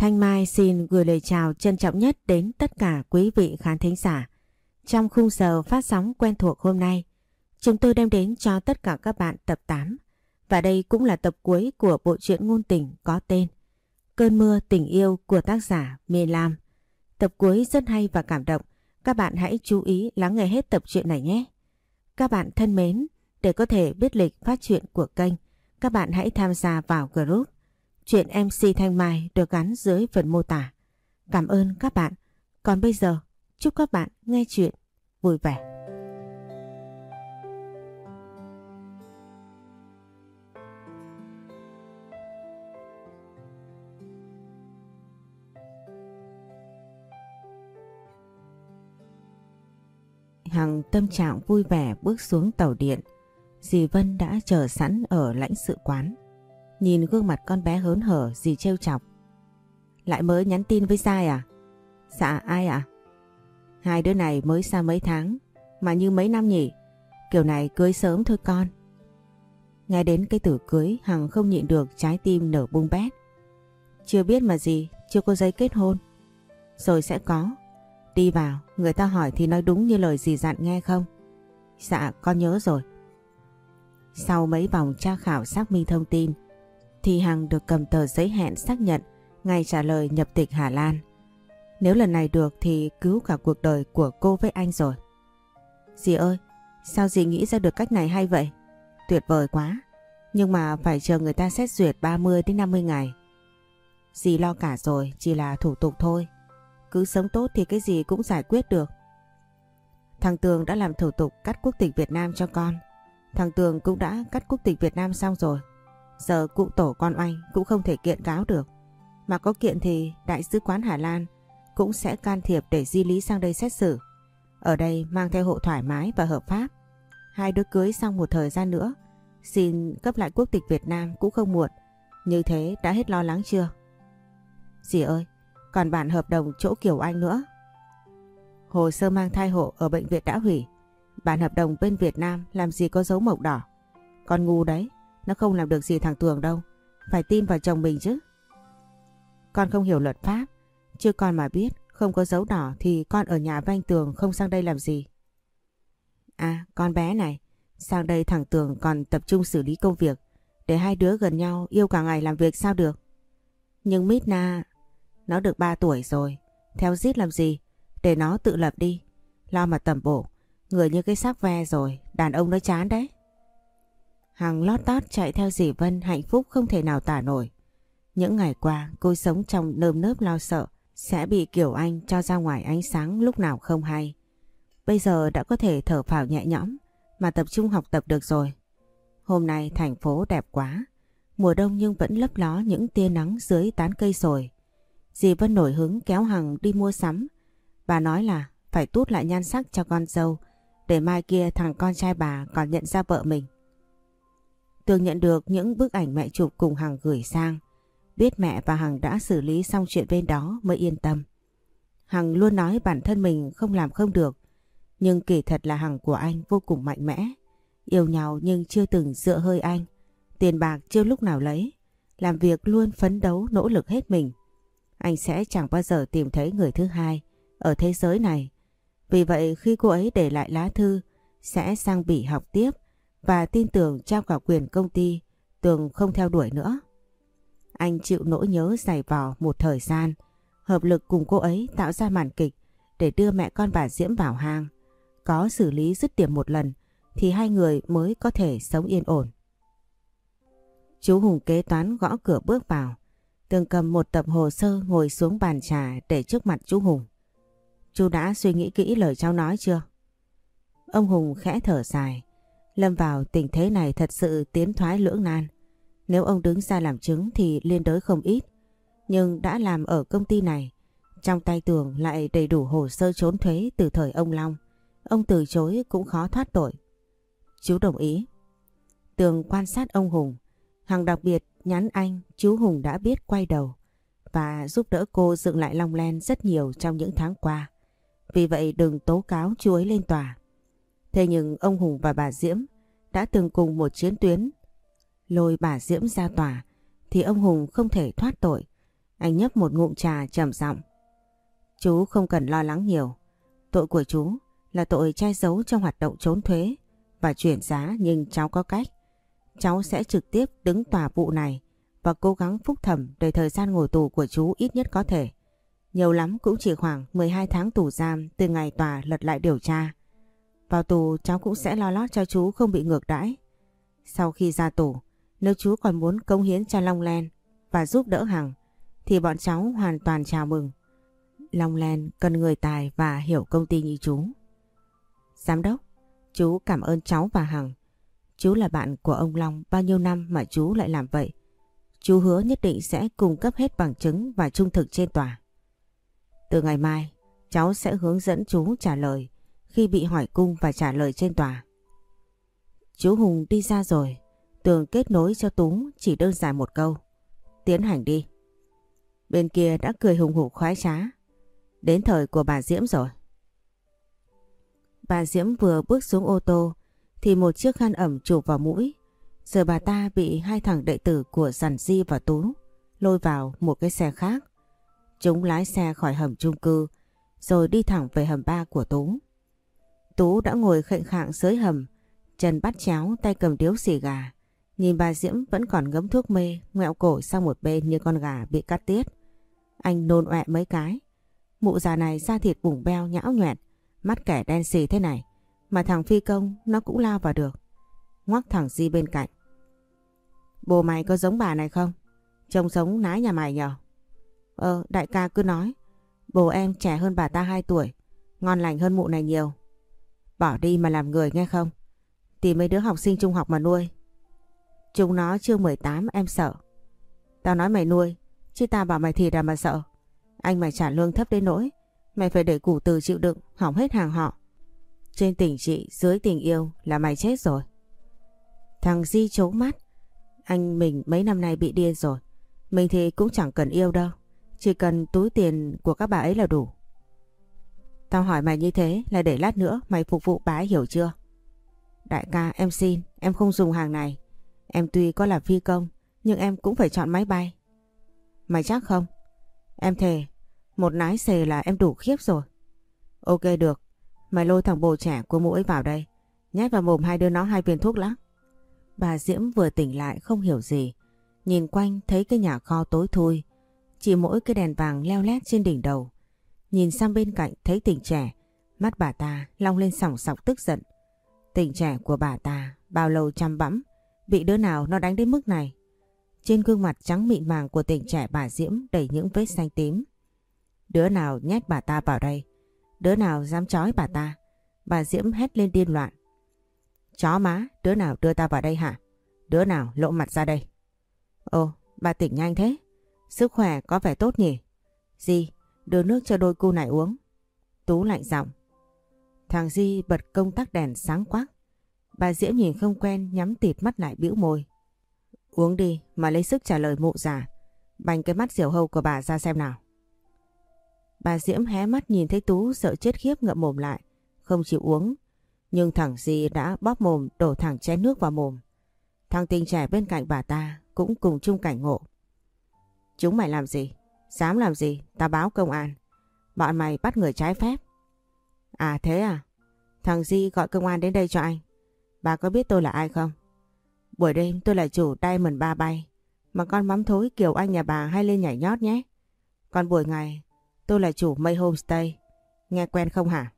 Thanh Mai xin gửi lời chào trân trọng nhất đến tất cả quý vị khán thính giả. Trong khung giờ phát sóng quen thuộc hôm nay, chúng tôi đem đến cho tất cả các bạn tập 8. Và đây cũng là tập cuối của bộ truyện ngôn tình có tên Cơn mưa tình yêu của tác giả Miên Lam. Tập cuối rất hay và cảm động. Các bạn hãy chú ý lắng nghe hết tập truyện này nhé. Các bạn thân mến, để có thể biết lịch phát truyện của kênh, các bạn hãy tham gia vào group Chuyện MC Thanh Mai được gắn dưới phần mô tả. Cảm ơn các bạn. Còn bây giờ, chúc các bạn nghe chuyện vui vẻ. Hằng tâm trạng vui vẻ bước xuống tàu điện. Dì Vân đã chờ sẵn ở lãnh sự quán. Nhìn gương mặt con bé hớn hở, dì trêu chọc. Lại mới nhắn tin với Giai à? Dạ ai ạ? Hai đứa này mới xa mấy tháng mà như mấy năm nhỉ? Kiểu này cưới sớm thôi con. Nghe đến cái từ cưới, Hằng không nhịn được trái tim nở bung bét. Chưa biết mà gì, chưa có giấy kết hôn. Rồi sẽ có. Đi vào, người ta hỏi thì nói đúng như lời dì dặn nghe không? Dạ con nhớ rồi. Sau mấy vòng tra khảo xác minh thông tin thì Hằng được cầm tờ giấy hẹn xác nhận ngày trả lời nhập tịch Hà Lan. Nếu lần này được thì cứu cả cuộc đời của cô với anh rồi. Dì ơi, sao dì nghĩ ra được cách này hay vậy? Tuyệt vời quá, nhưng mà phải chờ người ta xét duyệt 30 đến 50 ngày. Dì lo cả rồi, chỉ là thủ tục thôi. Cứ sống tốt thì cái gì cũng giải quyết được. Thằng Tường đã làm thủ tục cắt quốc tịch Việt Nam cho con. Thằng Tường cũng đã cắt quốc tịch Việt Nam xong rồi. Giờ cụ tổ con oanh cũng không thể kiện cáo được. Mà có kiện thì Đại sứ quán Hà Lan cũng sẽ can thiệp để di lý sang đây xét xử. Ở đây mang theo hộ thoải mái và hợp pháp. Hai đứa cưới xong một thời gian nữa, xin cấp lại quốc tịch Việt Nam cũng không muộn. Như thế đã hết lo lắng chưa? Dì ơi, còn bản hợp đồng chỗ Kiều Anh nữa. Hồ sơ mang thai hộ ở bệnh viện đã hủy. Bản hợp đồng bên Việt Nam làm gì có dấu mộc đỏ. Con ngu đấy, nó không làm được gì thằng Tường đâu. Phải tin vào chồng mình chứ. Con không hiểu luật pháp, chứ con mà biết không có dấu đỏ thì con ở nhà với anh Tường không sang đây làm gì. À con bé này, sang đây thằng Tường còn tập trung xử lý công việc, để hai đứa gần nhau yêu cả ngày làm việc sao được. Nhưng Mít Na, nó được 3 tuổi rồi, theo dít làm gì, để nó tự lập đi. Lo mà tẩm bổ, người như cái xác ve rồi, đàn ông nó chán đấy. Hằng lót tót chạy theo dì Vân hạnh phúc không thể nào tả nổi. Những ngày qua cô sống trong nơm nớp lo sợ sẽ bị Kiều Anh cho ra ngoài ánh sáng lúc nào không hay. Bây giờ đã có thể thở phào nhẹ nhõm mà tập trung học tập được rồi. Hôm nay thành phố đẹp quá, mùa đông nhưng vẫn lấp ló những tia nắng dưới tán cây sồi. Dì Vân nổi hứng kéo Hằng đi mua sắm. Bà nói là phải tút lại nhan sắc cho con dâu, để mai kia thằng con trai bà còn nhận ra vợ mình. Tường nhận được những bức ảnh mẹ chụp cùng Hằng gửi sang. Biết mẹ và Hằng đã xử lý xong chuyện bên đó mới yên tâm. Hằng luôn nói bản thân mình không làm không được. Nhưng kỳ thật là Hằng của anh vô cùng mạnh mẽ. Yêu nhau nhưng chưa từng dựa hơi anh. Tiền bạc chưa lúc nào lấy. Làm việc luôn phấn đấu nỗ lực hết mình. Anh sẽ chẳng bao giờ tìm thấy người thứ hai ở thế giới này. Vì vậy khi cô ấy để lại lá thư sẽ sang Bỉ học tiếp và tin tưởng trao cả quyền công ty, Tường không theo đuổi nữa. Anh chịu nỗi nhớ dày vò một thời gian, hợp lực cùng cô ấy tạo ra màn kịch để đưa mẹ con bà Diễm vào hang. Có xử lý dứt điểm một lần thì hai người mới có thể sống yên ổn. Chú Hùng kế toán gõ cửa bước vào. Tường cầm một tập hồ sơ ngồi xuống bàn trà để trước mặt chú Hùng. Chú đã suy nghĩ kỹ lời cháu nói chưa? Ông Hùng khẽ thở dài. Lâm vào tình thế này thật sự tiến thoái lưỡng nan. Nếu ông đứng ra làm chứng thì liên đới không ít. Nhưng đã làm ở công ty này, trong tay Tường lại đầy đủ hồ sơ trốn thuế từ thời ông Long. Ông từ chối cũng khó thoát tội. Chú đồng ý. Tường quan sát ông Hùng. Hằng đặc biệt nhắn anh chú Hùng đã biết quay đầu và giúp đỡ cô dựng lại Long Land rất nhiều trong những tháng qua. Vì vậy đừng tố cáo chú ấy lên tòa. Thế nhưng ông Hùng và bà Diễm đã từng cùng một chiến tuyến. Lôi bà Diễm ra tòa thì ông Hùng không thể thoát tội. Anh nhấp một ngụm trà trầm giọng. Chú không cần lo lắng nhiều. Tội của chú là tội che giấu trong hoạt động trốn thuế và chuyển giá, nhưng cháu có cách. Cháu sẽ trực tiếp đứng tòa vụ này và cố gắng phúc thẩm để thời gian ngồi tù của chú ít nhất có thể. Nhiều lắm cũng chỉ khoảng 12 tháng tù giam từ ngày tòa lật lại điều tra. Vào tù cháu cũng sẽ lo lót cho chú không bị ngược đãi. Sau khi ra tù, nếu chú còn muốn cống hiến cho Long Land và giúp đỡ Hằng thì bọn cháu hoàn toàn chào mừng. Long Land cần người tài và hiểu công ty như chú. Giám đốc, chú cảm ơn cháu và Hằng. Chú là bạn của ông Long bao nhiêu năm mà chú lại làm vậy. Chú hứa nhất định sẽ cung cấp hết bằng chứng và trung thực trên tòa. Từ ngày mai, cháu sẽ hướng dẫn chú trả lời khi bị hỏi cung và trả lời trên tòa. Chú Hùng đi ra rồi. Tường kết nối cho Tú chỉ đơn giản một câu. Tiến hành đi. Bên kia đã cười hùng hục khoái trá. Đến thời của bà Diễm rồi. Bà Diễm vừa bước xuống ô tô thì một chiếc khăn ẩm chụp vào mũi. Giờ bà ta bị hai thằng đệ tử của Giản Di và Tú lôi vào một cái xe khác. Chúng lái xe khỏi hầm chung cư rồi đi thẳng về hầm 3 của Tú. Tú đã ngồi khệnh khạng dưới hầm, chân bắt chéo, tay cầm điếu xì gà. Nhìn bà Diễm vẫn còn ngấm thuốc mê, ngoẹo cổ sang một bên như con gà bị cắt tiết. Anh nôn ọe mấy cái. Mụ già này da thịt bủng beo nhão nhoẹt, mắt kẻ đen xì thế này mà thằng phi công nó cũng lao vào được. Ngoắc thằng Di bên cạnh. Bố mày có giống bà này không? Trông giống nái nhà mày nhờ? Đại ca cứ nói. Bố em trẻ hơn bà ta 2 tuổi, ngon lành hơn mụ này nhiều. Bỏ đi mà làm người nghe không? Tìm mấy đứa học sinh trung học mà nuôi. Chúng nó chưa 18 em sợ. Tao nói mày nuôi, chứ tao bảo mày thịt à mà sợ. Anh mày trả lương thấp đến nỗi mày phải để củ từ chịu đựng, hỏng hết hàng họ. Trên tình chị, dưới tình yêu là mày chết rồi. Thằng Di trố mắt. Anh mình mấy năm nay bị điên rồi. Mình thì cũng chẳng cần yêu đâu, chỉ cần túi tiền của các bà ấy là đủ. Tao hỏi mày như thế là để lát nữa mày phục vụ bà ấy, hiểu chưa? Đại ca em xin, em không dùng hàng này. Em tuy có là phi công nhưng em cũng phải chọn máy bay. Mày chắc không? Em thề, một nái xề là em đủ khiếp rồi. Ok được, mày lôi thằng bồ trẻ của mụ ấy vào đây, nhét vào mồm hai đứa nó 2 viên thuốc lắc. Bà Diễm vừa tỉnh lại không hiểu gì, nhìn quanh thấy cái nhà kho tối thui, chỉ mỗi cái đèn vàng leo lét trên đỉnh đầu. Nhìn sang bên cạnh thấy Tình Trẻ, mắt bà ta long lên sòng sọc tức giận. Tình Trẻ của bà ta bao lâu chăm bẵm, bị đứa nào nó đánh đến mức này. Trên gương mặt trắng mịn màng của Tình Trẻ bà Diễm đầy những vết xanh tím. Đứa nào nhét bà ta vào đây? Đứa nào dám trói bà ta? Bà Diễm hét lên điên loạn. Chó má, đứa nào đưa ta vào đây hả? Đứa nào lộ mặt ra đây? Ồ, bà tỉnh nhanh thế. Sức khỏe có vẻ tốt nhỉ? Di, đưa nước cho đôi cu này uống. Tú lạnh giọng. Thằng Di bật công tắc đèn sáng quắc. Bà Diễm nhìn không quen, nhắm tịt mắt lại bĩu môi. Uống đi mà lấy sức trả lời mụ già. Bành cái mắt diều hâu của bà ra xem nào. Bà Diễm hé mắt nhìn thấy Tú sợ chết khiếp ngậm mồm lại, không chịu uống. Nhưng thằng Di đã bóp mồm đổ thẳng chén nước vào mồm. Thằng Tình Trẻ bên cạnh bà ta cũng cùng chung cảnh ngộ. Chúng mày làm gì? Dám làm gì? Tao báo công an. Bọn mày bắt người trái phép. À thế à? Thằng Di gọi công an đến đây cho anh. Bà có biết tôi là ai không? Buổi đêm tôi là chủ Diamond 3 bay. Mà con mắm thối kiểu anh nhà bà hay lên nhảy nhót nhé. Còn buổi ngày tôi là chủ Mây Homestay. Nghe quen không hả?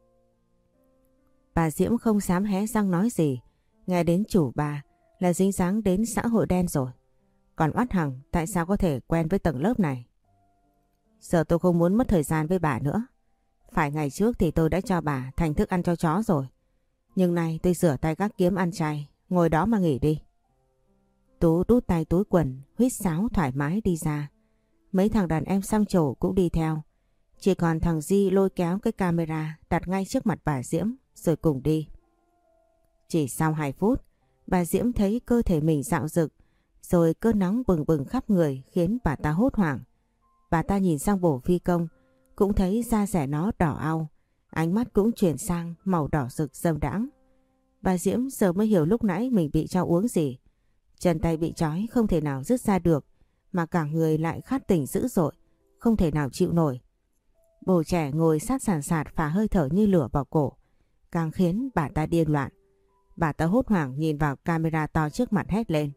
Bà Diễm không dám hé răng nói gì. Nghe đến chủ bà là dính dáng đến xã hội đen rồi. Còn oát Hằng tại sao có thể quen với tầng lớp này? Giờ tôi không muốn mất thời gian với bà nữa. Phải ngày trước thì tôi đã cho bà thành thức ăn cho chó rồi. Nhưng nay tôi rửa tay gác kiếm ăn chay. Ngồi đó mà nghỉ đi. Tú đút tay túi quần, huýt sáo thoải mái đi ra. Mấy thằng đàn em xăm trổ cũng đi theo. Chỉ còn thằng Di lôi kéo cái camera đặt ngay trước mặt bà Diễm rồi cùng đi. Chỉ sau 2 phút, bà Diễm thấy cơ thể mình rạo rực, rồi cơn nóng bừng bừng khắp người khiến bà ta hốt hoảng. Bà ta nhìn sang bổ phi công, cũng thấy da rẻ nó đỏ au, ánh mắt cũng chuyển sang màu đỏ rực dâm đãng. Bà Diễm giờ mới hiểu lúc nãy mình bị cho uống gì. Chân tay bị trói không thể nào dứt ra được, mà cả người lại khát tỉnh dữ dội, không thể nào chịu nổi. Bồ trẻ ngồi sát sàn sạt phả hơi thở như lửa vào cổ, càng khiến bà ta điên loạn. Bà ta hốt hoảng nhìn vào camera to trước mặt hét lên.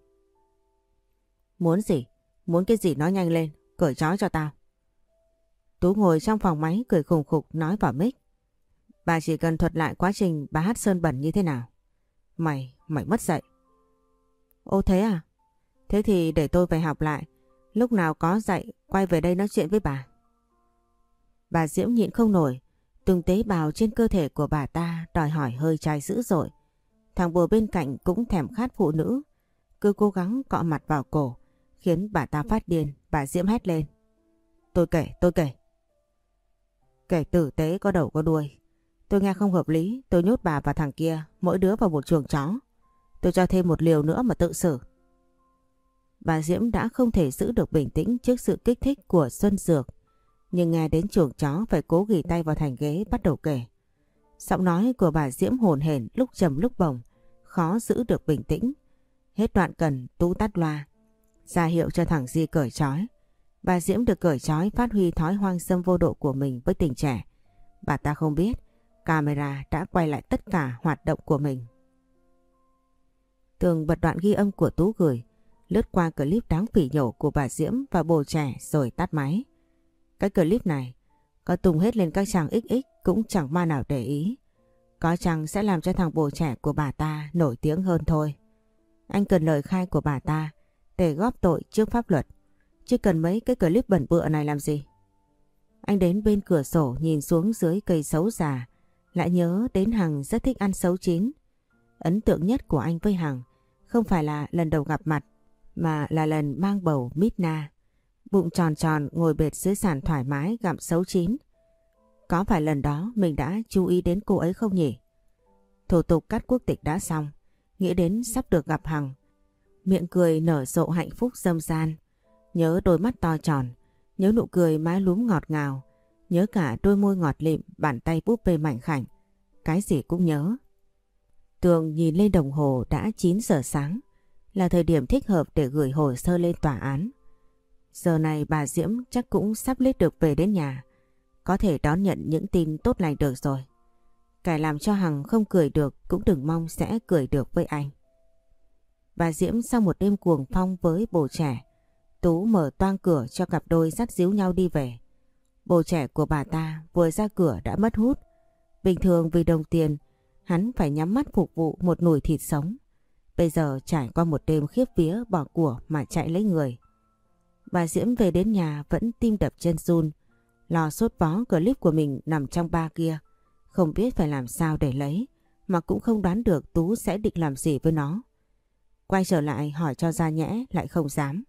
Muốn gì? Muốn cái gì nói nhanh lên, cởi trói cho tao. Tú ngồi trong phòng máy cười khùng khục nói vào mic. Bà chỉ cần thuật lại quá trình bà hát sơn bẩn như thế nào. Mày mất dạy. Ô thế à? Thế thì để tôi phải học lại. Lúc nào có dạy quay về đây nói chuyện với bà. Bà Diễm nhịn không nổi. Từng tế bào trên cơ thể của bà ta đòi hỏi hơi trai dữ dội. Thằng bồ bên cạnh cũng thèm khát phụ nữ. Cứ cố gắng cọ mặt vào cổ, khiến bà ta phát điên. Bà Diễm hét lên. Tôi kể. Kể tử tế có đầu có đuôi. Tôi nghe không hợp lý, tôi nhốt bà và thằng kia, mỗi đứa vào một chuồng chó. Tôi cho thêm một liều nữa mà tự xử. Bà Diễm đã không thể giữ được bình tĩnh trước sự kích thích của Xuân Dược. Nhưng nghe đến chuồng chó phải cố ghì tay vào thành ghế bắt đầu kể. Giọng nói của bà Diễm hồn hển lúc trầm lúc bổng, khó giữ được bình tĩnh. Hết đoạn cần Tú tắt loa, ra hiệu cho thằng Di cởi trói. Bà Diễm được cởi trói phát huy thói hoang dâm vô độ của mình với tình trẻ. Bà ta không biết camera đã quay lại tất cả hoạt động của mình. Tường bật đoạn ghi âm của Tú gửi, lướt qua clip đáng phỉ nhổ của bà Diễm và bồ trẻ rồi tắt máy. Cái clip này có tung hết lên các trang XX cũng chẳng ma nào để ý. Có chăng sẽ làm cho thằng bồ trẻ của bà ta nổi tiếng hơn thôi. Anh cần lời khai của bà ta để góp tội trước pháp luật, chứ cần mấy cái clip bẩn bựa này làm gì. Anh đến bên cửa sổ nhìn xuống dưới cây sấu già, lại nhớ đến Hằng rất thích ăn sấu chín. Ấn tượng nhất của anh với Hằng không phải là lần đầu gặp mặt, mà là lần mang bầu Midna. Bụng tròn tròn ngồi bệt dưới sàn thoải mái gặm sấu chín. Có phải lần đó mình đã chú ý đến cô ấy không nhỉ? Thủ tục cắt quốc tịch đã xong, nghĩ đến sắp được gặp Hằng, miệng cười nở rộ hạnh phúc râm ran. Nhớ đôi mắt to tròn, nhớ nụ cười mái lúm ngọt ngào, nhớ cả đôi môi ngọt lịm, bàn tay búp bê mảnh khảnh. Cái gì cũng nhớ. Tường nhìn lên đồng hồ đã 9 giờ sáng, là thời điểm thích hợp để gửi hồ sơ lên tòa án. Giờ này bà Diễm chắc cũng sắp lết được về đến nhà, có thể đón nhận những tin tốt lành được rồi. Kẻ làm cho Hằng không cười được cũng đừng mong sẽ cười được với anh. Bà Diễm sau một đêm cuồng phong với bồ trẻ, Tú mở toang cửa cho cặp đôi dắt díu nhau đi về. Bồ trẻ của bà ta vừa ra cửa đã mất hút. Bình thường vì đồng tiền, hắn phải nhắm mắt phục vụ một nồi thịt sống. Bây giờ trải qua một đêm khiếp vía bỏ của mà chạy lấy người. Bà Diễm về đến nhà vẫn tim đập chân run, lo sốt vó clip của mình nằm trong ba kia. Không biết phải làm sao để lấy, mà cũng không đoán được Tú sẽ định làm gì với nó. Quay trở lại hỏi cho ra nhẽ lại không dám.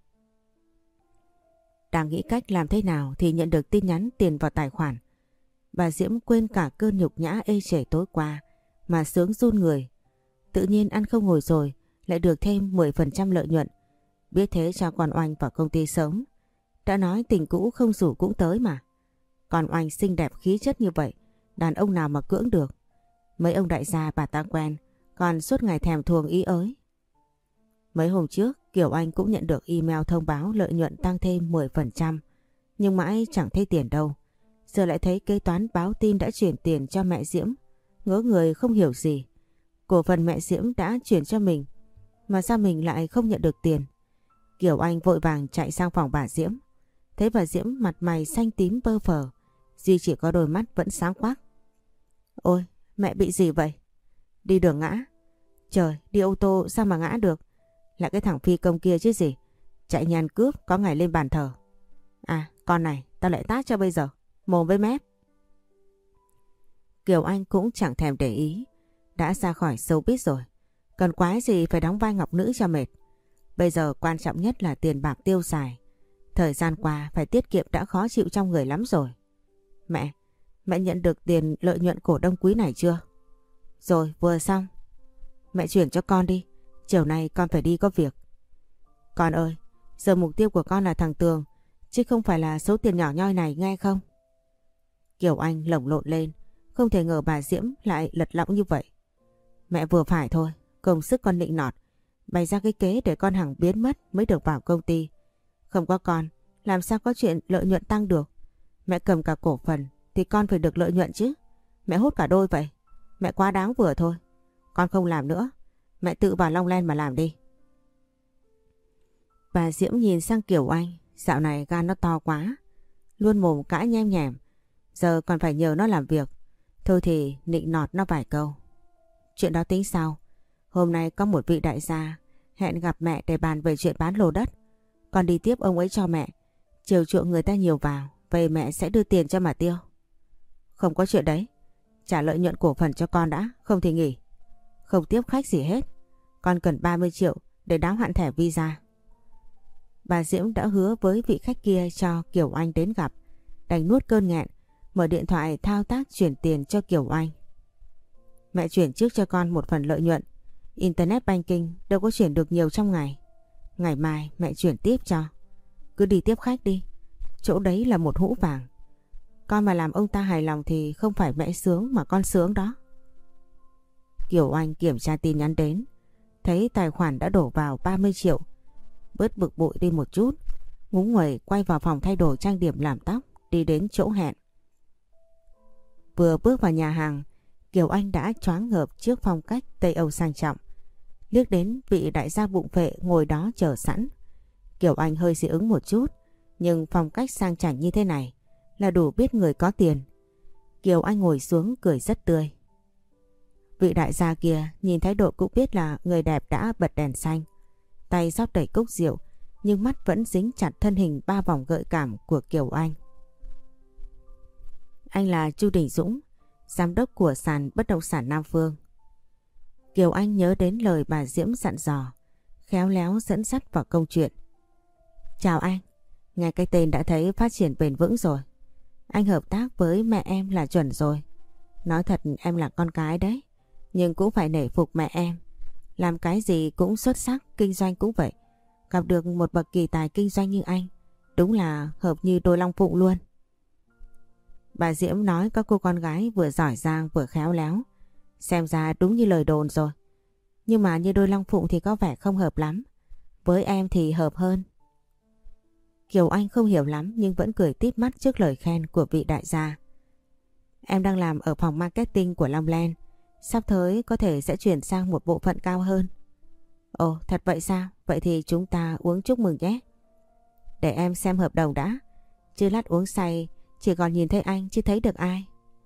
Đang nghĩ cách làm thế nào thì nhận được tin nhắn tiền vào tài khoản. Bà Diễm quên cả cơn nhục nhã ê chề tối qua mà sướng run người. Tự nhiên ăn không ngồi rồi lại được thêm 10% lợi nhuận. Biết thế cho con Oanh vào công ty sớm. Đã nói tình cũ không rủ cũng tới mà. Con Oanh xinh đẹp khí chất như vậy, đàn ông nào mà cưỡng được. Mấy ông đại gia bà ta quen, còn suốt ngày thèm thuồng ý ới. Mấy hôm trước Kiều Anh cũng nhận được email thông báo lợi nhuận tăng thêm 10%, nhưng mãi chẳng thấy tiền đâu. Giờ lại thấy kế toán báo tin đã chuyển tiền cho mẹ Diễm, ngỡ người không hiểu gì. Cổ phần mẹ Diễm đã chuyển cho mình, mà sao mình lại không nhận được tiền? Kiều Anh vội vàng chạy sang phòng bà Diễm. Thấy bà Diễm mặt mày xanh tím bơ phờ, duy chỉ có đôi mắt vẫn sáng quắc. Ôi, mẹ bị gì vậy? Đi đường ngã. Trời, đi ô tô sao mà ngã được? Là cái thằng phi công kia chứ gì. Chạy nhàn cướp có ngày lên bàn thờ. À, con này, tao lại tát cho bây giờ. Mồm với mép. Kiều Anh cũng chẳng thèm để ý. Đã ra khỏi showbiz rồi. Cần quái gì phải đóng vai ngọc nữ cho mệt. Bây giờ quan trọng nhất là tiền bạc tiêu xài. Thời gian qua phải tiết kiệm đã khó chịu trong người lắm rồi. Mẹ nhận được tiền lợi nhuận cổ đông quý này chưa? Rồi, vừa xong. Mẹ chuyển cho con đi. Chiều nay con phải đi có việc. Con ơi, giờ mục tiêu của con là thằng Tường, chứ không phải là số tiền nhỏ nhoi này, nghe không? Kiều Anh lồng lộn lên, không thể ngờ bà Diễm lại lật lọng như vậy. Mẹ vừa phải thôi, công sức con nịnh nọt, bày ra cái kế để con Hằng biến mất mới được vào công ty. Không có con, làm sao có chuyện lợi nhuận tăng được? Mẹ cầm cả cổ phần thì con phải được lợi nhuận chứ. Mẹ hốt cả đôi vậy. Mẹ quá đáng vừa thôi. Con không làm nữa. Mẹ tự vào Long Land mà làm đi. Bà Diễm nhìn sang Kiều Anh. Dạo này gan nó to quá. Luôn mồm cãi nhem nhèm. Giờ còn phải nhờ nó làm việc. Thôi thì nịnh nọt nó vài câu. Chuyện đó tính sau. Hôm nay có một vị đại gia hẹn gặp mẹ để bàn về chuyện bán lô đất. Con đi tiếp ông ấy cho mẹ. Chiều chuộng người ta nhiều vào. Về mẹ sẽ đưa tiền cho mà tiêu. Không có chuyện đấy. Trả lợi nhuận cổ phần cho con đã. Không thì nghỉ. Không tiếp khách gì hết. Con cần 30 triệu để đáo hạn thẻ visa. Bà Diễm đã hứa với vị khách kia cho Kiều Anh đến gặp. Đành nuốt cơn nghẹn. Mở điện thoại thao tác chuyển tiền cho Kiều Anh. Mẹ chuyển trước cho con một phần lợi nhuận. Internet banking đâu có chuyển được nhiều trong ngày. Ngày mai mẹ chuyển tiếp cho. Cứ đi tiếp khách đi. Chỗ đấy là một hũ vàng. Con mà làm ông ta hài lòng thì không phải mẹ sướng mà con sướng đó. Kiều Anh kiểm tra tin nhắn đến. Thấy tài khoản đã đổ vào 30 triệu. Bớt bực bội đi một chút. Ngúng nguẩy quay vào phòng thay đồ trang điểm làm tóc. Đi đến chỗ hẹn. Vừa bước vào nhà hàng, Kiều Anh đã choáng ngợp trước phong cách Tây Âu sang trọng. Liếc đến vị đại gia bụng phệ ngồi đó chờ sẵn. Kiều Anh hơi dị ứng một chút. Nhưng phong cách sang chảnh như thế này là đủ biết người có tiền. Kiều Anh ngồi xuống cười rất tươi. Vị đại gia kia nhìn thái độ cũng biết là người đẹp đã bật đèn xanh. Tay rót đầy cốc rượu nhưng mắt vẫn dính chặt thân hình ba vòng gợi cảm của Kiều Anh. Anh là Chu Đình Dũng, giám đốc của sàn bất động sản Nam Phương. Kiều Anh nhớ đến lời bà Diễm dặn dò, khéo léo dẫn dắt vào câu chuyện. Chào anh, nghe cái tên đã thấy phát triển bền vững rồi. Anh hợp tác với mẹ em là chuẩn rồi. Nói thật em là con cái đấy, nhưng cũng phải nể phục mẹ em. Làm cái gì cũng xuất sắc, kinh doanh cũng vậy. Gặp được một bậc kỳ tài kinh doanh như anh, đúng là hợp như đôi long phụng luôn. Bà Diễm nói có cô con gái vừa giỏi giang vừa khéo léo. Xem ra đúng như lời đồn rồi. Nhưng mà như đôi long phụng thì có vẻ không hợp lắm. Với em thì hợp hơn. Kiều Anh không hiểu lắm nhưng vẫn cười tít mắt trước lời khen của vị đại gia. Em đang làm ở phòng marketing của Long Land. Sắp tới có thể sẽ chuyển sang một bộ phận cao hơn. Ồ, thật vậy sao? Vậy thì chúng ta uống chúc mừng nhé. Để em xem hợp đồng đã. Chứ lát uống say chỉ còn nhìn thấy anh chứ thấy được ai.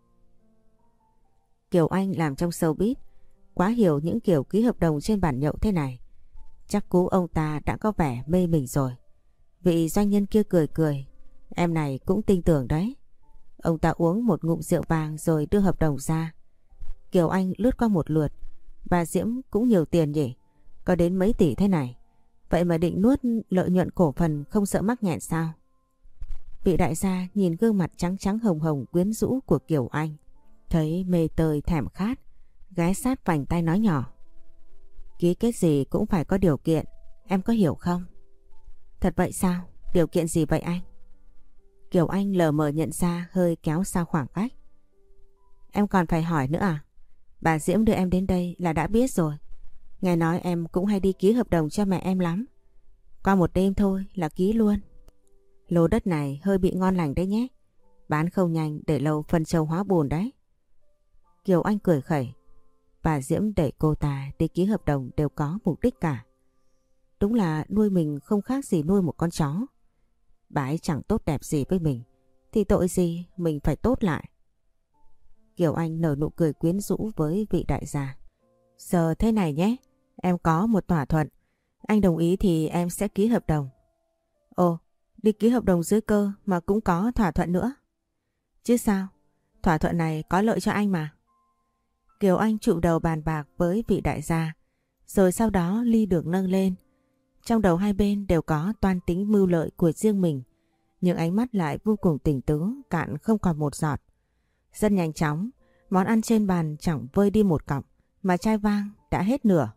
Kiều Anh làm trong showbiz, quá hiểu những kiểu ký hợp đồng trên bàn nhậu thế này. Chắc cú ông ta đã có vẻ mê mình rồi. Vị doanh nhân kia cười cười. Em này cũng tin tưởng đấy. Ông ta uống một ngụm rượu vàng rồi đưa hợp đồng ra. Kiều Anh lướt qua một lượt. Bà Diễm cũng nhiều tiền nhỉ? Có đến mấy tỷ thế này. Vậy mà định nuốt lợi nhuận cổ phần không sợ mắc nghẹn sao? Vị đại gia nhìn gương mặt trắng trắng hồng hồng quyến rũ của Kiều Anh. Thấy mê tơi thèm khát. Ghé sát vành tay nói nhỏ. Ký kết gì cũng phải có điều kiện. Em có hiểu không? Thật vậy sao? Điều kiện gì vậy anh? Kiều Anh lờ mờ nhận ra hơi kéo xa khoảng cách. Em còn phải hỏi nữa à? Bà Diễm đưa em đến đây là đã biết rồi. Nghe nói em cũng hay đi ký hợp đồng cho mẹ em lắm. Qua một đêm thôi là ký luôn. Lô đất này hơi bị ngon lành đấy nhé. Bán không nhanh để lâu phân châu hóa bùn đấy. Kiều Anh cười khẩy. Bà Diễm đẩy cô ta đi ký hợp đồng đều có mục đích cả. Đúng là nuôi mình không khác gì nuôi một con chó. Bà ấy chẳng tốt đẹp gì với mình thì tội gì mình phải tốt lại. Kiều Anh nở nụ cười quyến rũ với vị đại gia. Giờ thế này nhé, em có một thỏa thuận. Anh đồng ý thì em sẽ ký hợp đồng. Ồ, đi ký hợp đồng dưới cơ mà cũng có thỏa thuận nữa. Chứ sao, thỏa thuận này có lợi cho anh mà. Kiều Anh trụ đầu bàn bạc với vị đại gia. Rồi sau đó ly được nâng lên. Trong đầu hai bên đều có toan tính mưu lợi của riêng mình. Nhưng ánh mắt lại vô cùng tỉnh tứ, cạn không còn một giọt. Rất nhanh chóng, món ăn trên bàn chẳng vơi đi một cọng, mà chai vang đã hết nửa.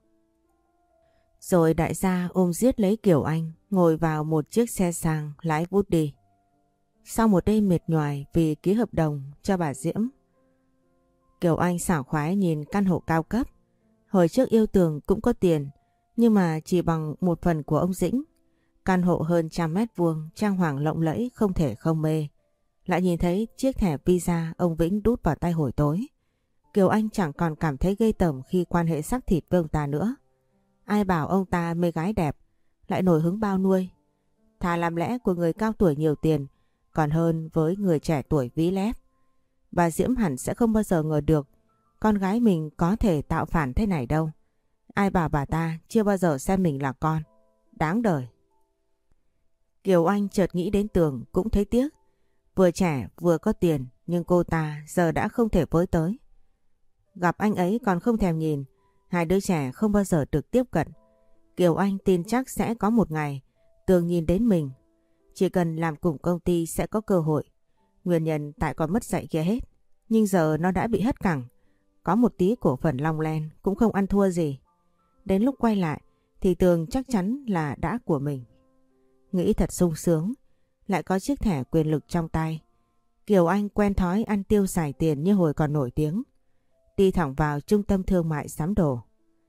Rồi đại gia ôm giết lấy Kiều Anh, ngồi vào một chiếc xe sang lái vút đi. Sau một đêm mệt nhoài vì ký hợp đồng cho bà Diễm, Kiều Anh sảng khoái nhìn căn hộ cao cấp. Hồi trước yêu Tường cũng có tiền, nhưng mà chỉ bằng một phần của ông Dĩnh. Căn hộ hơn 100 mét vuông, trang hoàng lộng lẫy không thể không mê. Lại nhìn thấy chiếc thẻ visa ông Vĩnh đút vào tay hồi tối. Kiều Anh chẳng còn cảm thấy ghê tởm khi quan hệ xác thịt với ông ta nữa. Ai bảo ông ta mê gái đẹp, lại nổi hứng bao nuôi. Thà làm lẽ của người cao tuổi nhiều tiền, còn hơn với người trẻ tuổi ví lép. Bà Diễm hẳn sẽ không bao giờ ngờ được con gái mình có thể tạo phản thế này đâu. Ai bảo bà ta chưa bao giờ xem mình là con. Đáng đời. Kiều Anh chợt nghĩ đến Tường cũng thấy tiếc. Vừa trẻ vừa có tiền nhưng cô ta giờ đã không thể với tới. Gặp anh ấy còn không thèm nhìn, hai đứa trẻ không bao giờ được tiếp cận. Kiều Anh tin chắc sẽ có một ngày Tường nhìn đến mình. Chỉ cần làm cùng công ty sẽ có cơ hội. Nguyên nhân tại còn mất dạy kia hết. Nhưng giờ nó đã bị hất cẳng. Có một tí cổ phần Long Len cũng không ăn thua gì. Đến lúc quay lại thì Tường chắc chắn là đã của mình. Nghĩ thật sung sướng. Lại có chiếc thẻ quyền lực trong tay. Kiều Anh quen thói ăn tiêu xài tiền như hồi còn nổi tiếng. Đi thẳng vào trung tâm thương mại sắm đồ.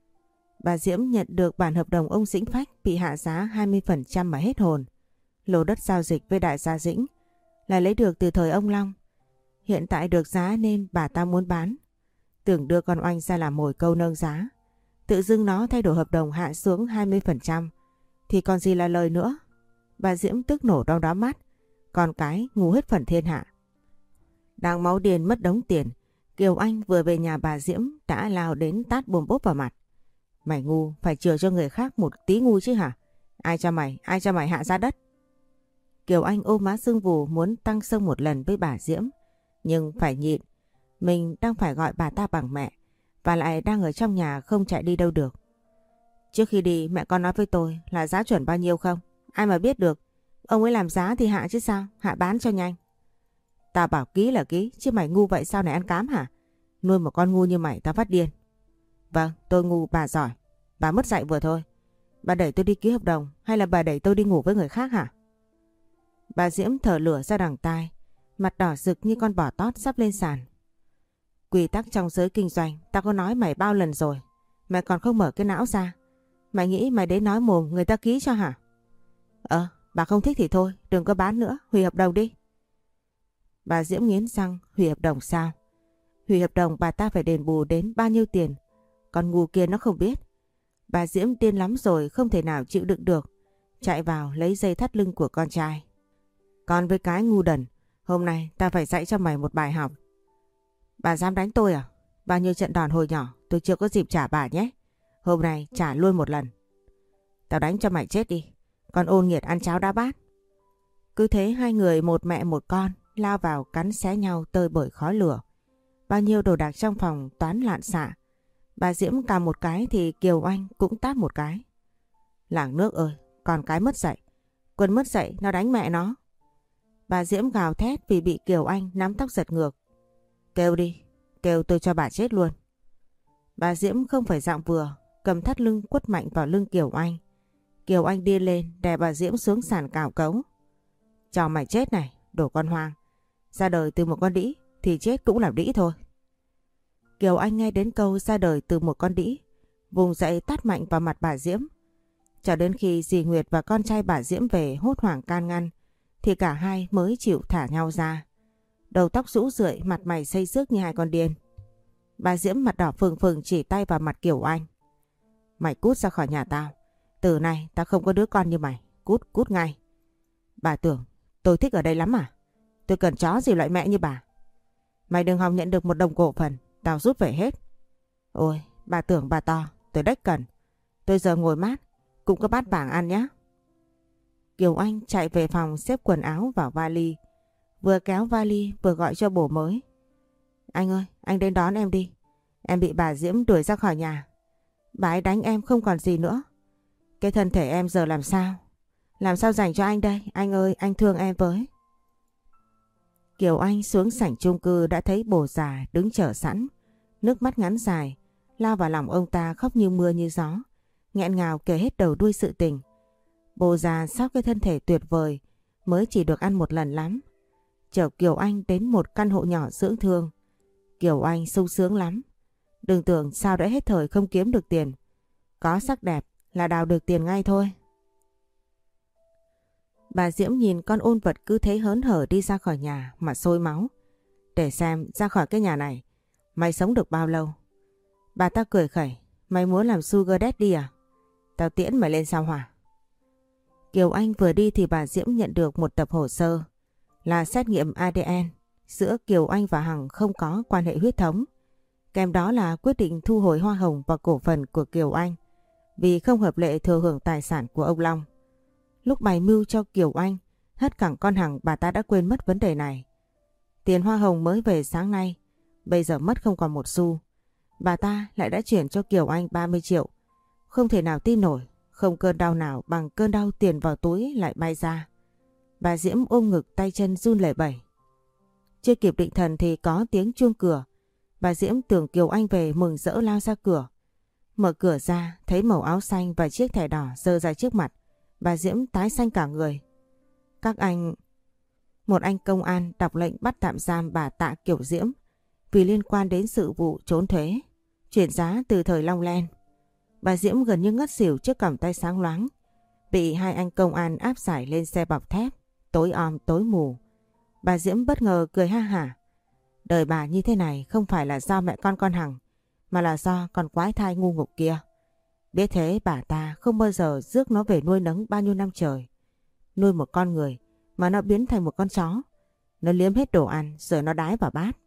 Bà Diễm nhận được bản hợp đồng ông Dĩnh Phách bị hạ giá 20% mà hết hồn. Lô đất giao dịch với đại gia Dĩnh là lấy được từ thời ông Long. Hiện tại được giá nên bà ta muốn bán. Tưởng đưa con Oanh ra làm mồi câu nâng giá. Tự dưng nó thay đổi hợp đồng hạ xuống 20%. Thì còn gì là lời nữa. Bà Diễm tức nổ đau đá mắt. Con cái ngu hết phần thiên hạ. Đang máu điên mất đống tiền. Kiều Anh vừa về nhà bà Diễm đã lao đến tát bùm bốp vào mặt. Mày ngu, phải chừa cho người khác một tí ngu chứ hả? Ai cho mày hạ giá đất? Kiều Anh ôm má sưng vù muốn tăng xông một lần với bà Diễm. Nhưng phải nhịn. Mình đang phải gọi bà ta bằng mẹ. Và lại đang ở trong nhà không chạy đi đâu được. Trước khi đi mẹ con nói với tôi là giá chuẩn bao nhiêu không? Ai mà biết được. Ông ấy làm giá thì hạ chứ sao? Hạ bán cho nhanh. Tao bảo ký là ký. Chứ mày ngu vậy sao này ăn cám hả? Nuôi một con ngu như mày tao phát điên. Vâng, tôi ngu, bà giỏi. Bà mất dạy vừa thôi. Bà đẩy tôi đi ký hợp đồng hay là bà đẩy tôi đi ngủ với người khác hả? Bà Diễm thở lửa ra đằng tai, mặt đỏ rực như con bò tót sắp lên sàn. Quy tắc trong giới kinh doanh, tao có nói mày bao lần rồi. Mày còn không mở cái não ra. Mày nghĩ mày đến nói mồm người ta ký cho hả? Bà không thích thì thôi, đừng có bán nữa, hủy hợp đồng đi. Bà Diễm nghiến răng, hủy hợp đồng sao? Hủy hợp đồng bà ta phải đền bù đến bao nhiêu tiền? Con ngu kia nó không biết. Bà Diễm điên lắm rồi, không thể nào chịu đựng được. Chạy vào lấy dây thắt lưng của con trai. Con với cái ngu đần, hôm nay ta phải dạy cho mày một bài học. Bà dám đánh tôi à? Bao nhiêu trận đòn hồi nhỏ tôi chưa có dịp trả bà nhé. Hôm nay trả luôn một lần. Tao đánh cho mày chết đi. Con ôn nghiệt ăn cháo đá bát. Cứ thế hai người một mẹ một con lao vào cắn xé nhau tơi bởi khói lửa. Bao nhiêu đồ đạc trong phòng toán loạn xạ. Bà Diễm cào một cái thì Kiều Anh cũng tát một cái. Làng nước ơi, con cái mất dạy. Quân mất dạy nó đánh mẹ nó. Bà Diễm gào thét vì bị Kiều Anh nắm tóc giật ngược. Kêu đi, kêu tôi cho bà chết luôn. Bà Diễm không phải dạng vừa, cầm thắt lưng quất mạnh vào lưng Kiều Anh. Kiều Anh điên lên đè bà Diễm xuống sàn cào cấu. Cho mày chết này, đồ con hoang. Ra đời từ một con đĩ thì chết cũng là đĩ thôi. Kiều Anh nghe đến câu ra đời từ một con đĩ, vùng dậy tát mạnh vào mặt bà Diễm. Cho đến khi dì Nguyệt và con trai bà Diễm về hốt hoảng can ngăn, thì cả hai mới chịu thả nhau ra. Đầu tóc rũ rượi, mặt mày xây xước như hai con điên. Bà Diễm mặt đỏ phừng phừng chỉ tay vào mặt Kiều Anh. Mày cút ra khỏi nhà tao. Từ nay tao không có đứa con như mày. Cút, cút ngay. Bà tưởng tôi thích ở đây lắm à? Tôi cần chó gì loại mẹ như bà. Mày đừng hòng nhận được một đồng cổ phần. Tao rút về hết. Ôi, bà tưởng bà to. Tôi đếch cần. Tôi giờ ngồi mát cũng có bát vàng ăn nhé. Kiều Anh chạy về phòng xếp quần áo vào vali. Vừa kéo vali vừa gọi cho bồ mới. Anh ơi, anh đến đón em đi. Em bị bà Diễm đuổi ra khỏi nhà. Bà ấy đánh em không còn gì nữa. Cái thân thể em giờ làm sao? Làm sao dành cho anh đây? Anh ơi, anh thương em với. Kiều Anh xuống sảnh chung cư đã thấy bồ già đứng chờ sẵn. Nước mắt ngắn dài, lao vào lòng ông ta khóc như mưa như gió. Nghẹn ngào kể hết đầu đuôi sự tình. Bồ già sau cái thân thể tuyệt vời mới chỉ được ăn một lần lắm. Chở Kiều Anh đến một căn hộ nhỏ dưỡng thương. Kiều Anh sung sướng lắm. Đừng tưởng sao đã hết thời không kiếm được tiền. Có sắc đẹp là đào được tiền ngay thôi. Bà Diễm nhìn con ôn vật cứ thế hớn hở đi ra khỏi nhà mà sôi máu. Để xem ra khỏi cái nhà này, mày sống được bao lâu? Bà ta cười khẩy. Mày muốn làm sugar daddy à? Tao tiễn mày lên sao hỏa. Kiều Anh vừa đi thì bà Diễm nhận được một tập hồ sơ là xét nghiệm ADN. Giữa Kiều Anh và Hằng không có quan hệ huyết thống. Kèm đó là quyết định thu hồi hoa hồng và cổ phần của Kiều Anh vì không hợp lệ thừa hưởng tài sản của ông Long. Lúc bày mưu cho Kiều Anh hất cẳng con Hằng, bà ta đã quên mất vấn đề này. Tiền hoa hồng mới về sáng nay, bây giờ mất không còn một xu. Bà ta lại đã chuyển cho Kiều Anh 30 triệu. Không thể nào tin nổi, không cơn đau nào bằng cơn đau tiền vào túi lại bay ra. Bà Diễm ôm ngực tay chân run lẩy bẩy. Chưa kịp định thần thì có tiếng chuông cửa. Bà Diễm tưởng Kiều Anh về mừng rỡ lao ra cửa. Mở cửa ra thấy màu áo xanh và chiếc thẻ đỏ giơ ra trước mặt. Bà Diễm tái xanh cả người. Các anh... Một anh công an đọc lệnh bắt tạm giam bà Tạ Kiều Diễm vì liên quan đến sự vụ trốn thuế, chuyển giá từ thời Long Len. Bà Diễm gần như ngất xỉu trước còng tay sáng loáng, bị hai anh công an áp giải lên xe bọc thép, tối om tối mù. Bà Diễm bất ngờ cười ha hả. Đời bà như thế này không phải là do mẹ con Hằng, mà là do con quái thai ngu ngục kia. Biết thế bà ta không bao giờ rước nó về nuôi nấng bao nhiêu năm trời. Nuôi một con người mà nó biến thành một con chó. Nó liếm hết đồ ăn rồi nó đái vào bát.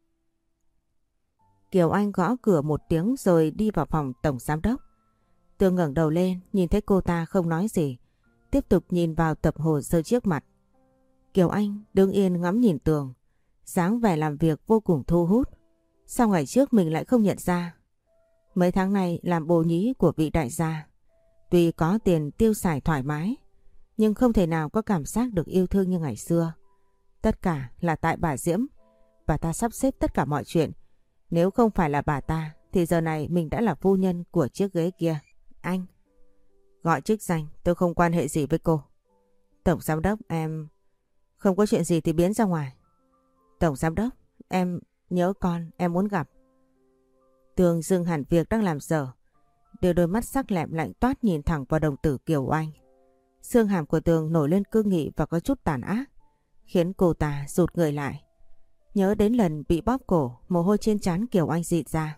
Kiều Anh gõ cửa một tiếng rồi đi vào phòng tổng giám đốc. Tường ngẩng đầu lên nhìn thấy cô ta không nói gì, tiếp tục nhìn vào tập hồ sơ trước mặt. Kiều Anh đứng yên ngắm nhìn Tường, dáng vẻ làm việc vô cùng thu hút. Sao ngày trước mình lại không nhận ra? Mấy tháng này làm bồ nhí của vị đại gia, tuy có tiền tiêu xài thoải mái, nhưng không thể nào có cảm giác được yêu thương như ngày xưa. Tất cả là tại bà Diễm. Bà ta sắp xếp tất cả mọi chuyện. Nếu không phải là bà ta thì giờ này mình đã là phu nhân của chiếc ghế kia. Anh. Gọi chức danh, tôi không quan hệ gì với cô. Tổng giám đốc, em... Không có chuyện gì thì biến ra ngoài. Tổng giám đốc, em nhớ con, em muốn gặp. Tường dừng hẳn việc đang làm dở, đưa đôi mắt sắc lẹm lạnh toát nhìn thẳng vào đồng tử Kiều Anh. Xương hàm của Tường nổi lên cương nghị và có chút tàn ác, khiến cô ta rụt người lại. Nhớ đến lần bị bóp cổ, mồ hôi trên trán Kiều Anh rịt ra.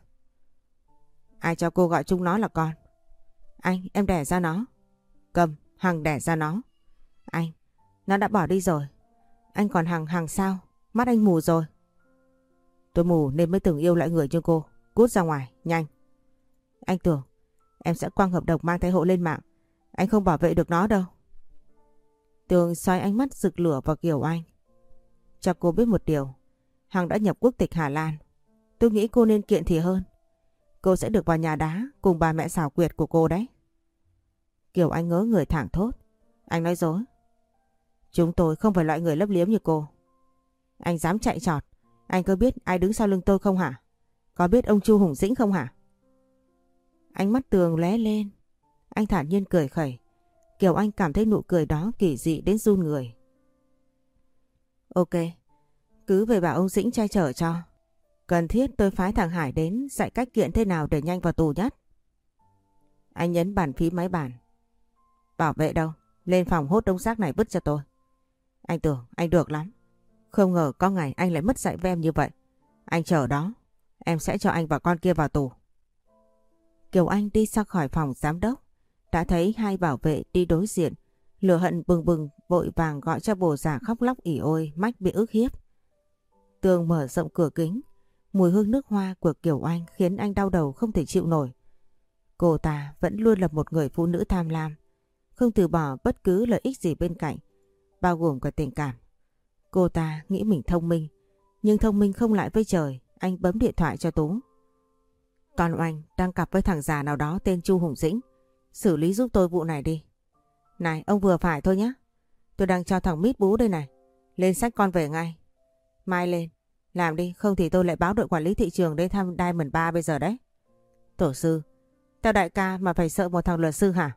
Ai cho cô gọi chúng nó là con? Anh, em đẻ ra nó. Cầm, Hằng đẻ ra nó. Anh, nó đã bỏ đi rồi. Anh còn Hằng sao? Mắt anh mù rồi. Tôi mù nên mới từng yêu lại người như cô. Cút ra ngoài, nhanh. Anh tưởng em sẽ quăng hợp đồng mang thai hộ lên mạng. Anh không bảo vệ được nó đâu. Tường xoay ánh mắt rực lửa vào Kiều Anh. Cho cô biết một điều, Hằng đã nhập quốc tịch Hà Lan. Tôi nghĩ cô nên kiện thì hơn. Cô sẽ được vào nhà đá cùng bà mẹ xảo quyệt của cô đấy. Kiều Anh ngớ người thảng thốt. Anh nói dối. Chúng tôi không phải loại người lấp liếm như cô. Anh dám chạy trọt. Anh có biết ai đứng sau lưng tôi không hả? Có biết ông Chu Hùng Dĩnh không hả? Ánh mắt Tường lóe lên. Anh thản nhiên cười khẩy. Kiều Anh cảm thấy nụ cười đó kỳ dị đến run người. Ok, cứ về bảo ông Dĩnh che chở cho. Cần thiết tôi phái thằng Hải đến dạy cách kiện thế nào để nhanh vào tù nhất. Anh nhấn bàn phím máy bàn. Bảo vệ đâu? Lên phòng hốt đống rác này vứt cho tôi. Anh tưởng anh được lắm. Không ngờ có ngày anh lại mất dạy với em như vậy. Anh chờ đó. Em sẽ cho anh và con kia vào tù. Kiều Anh đi ra khỏi phòng giám đốc. Đã thấy hai bảo vệ đi đối diện. Lửa hận bừng bừng vội vàng gọi cho bồ già khóc lóc ỉ ôi mách bị ức hiếp. Tường mở rộng cửa kính. Mùi hương nước hoa của Kiều Anh khiến anh đau đầu không thể chịu nổi. Cô ta vẫn luôn là một người phụ nữ tham lam, không từ bỏ bất cứ lợi ích gì bên cạnh, bao gồm cả tình cảm. Cô ta nghĩ mình thông minh, nhưng thông minh không lại với trời. Anh bấm điện thoại cho Tú. Con Oanh đang cặp với thằng già nào đó tên Chu Hùng Dĩnh. Xử lý giúp tôi vụ này đi. Này, ông vừa phải thôi nhé. Tôi đang cho thằng Mít bú đây này. Lên xách con về ngay. Mai lên. Làm đi, không thì tôi lại báo đội quản lý thị trường đến thăm Diamond Bar bây giờ đấy. Tổ sư, tao đại ca mà phải sợ một thằng luật sư hả?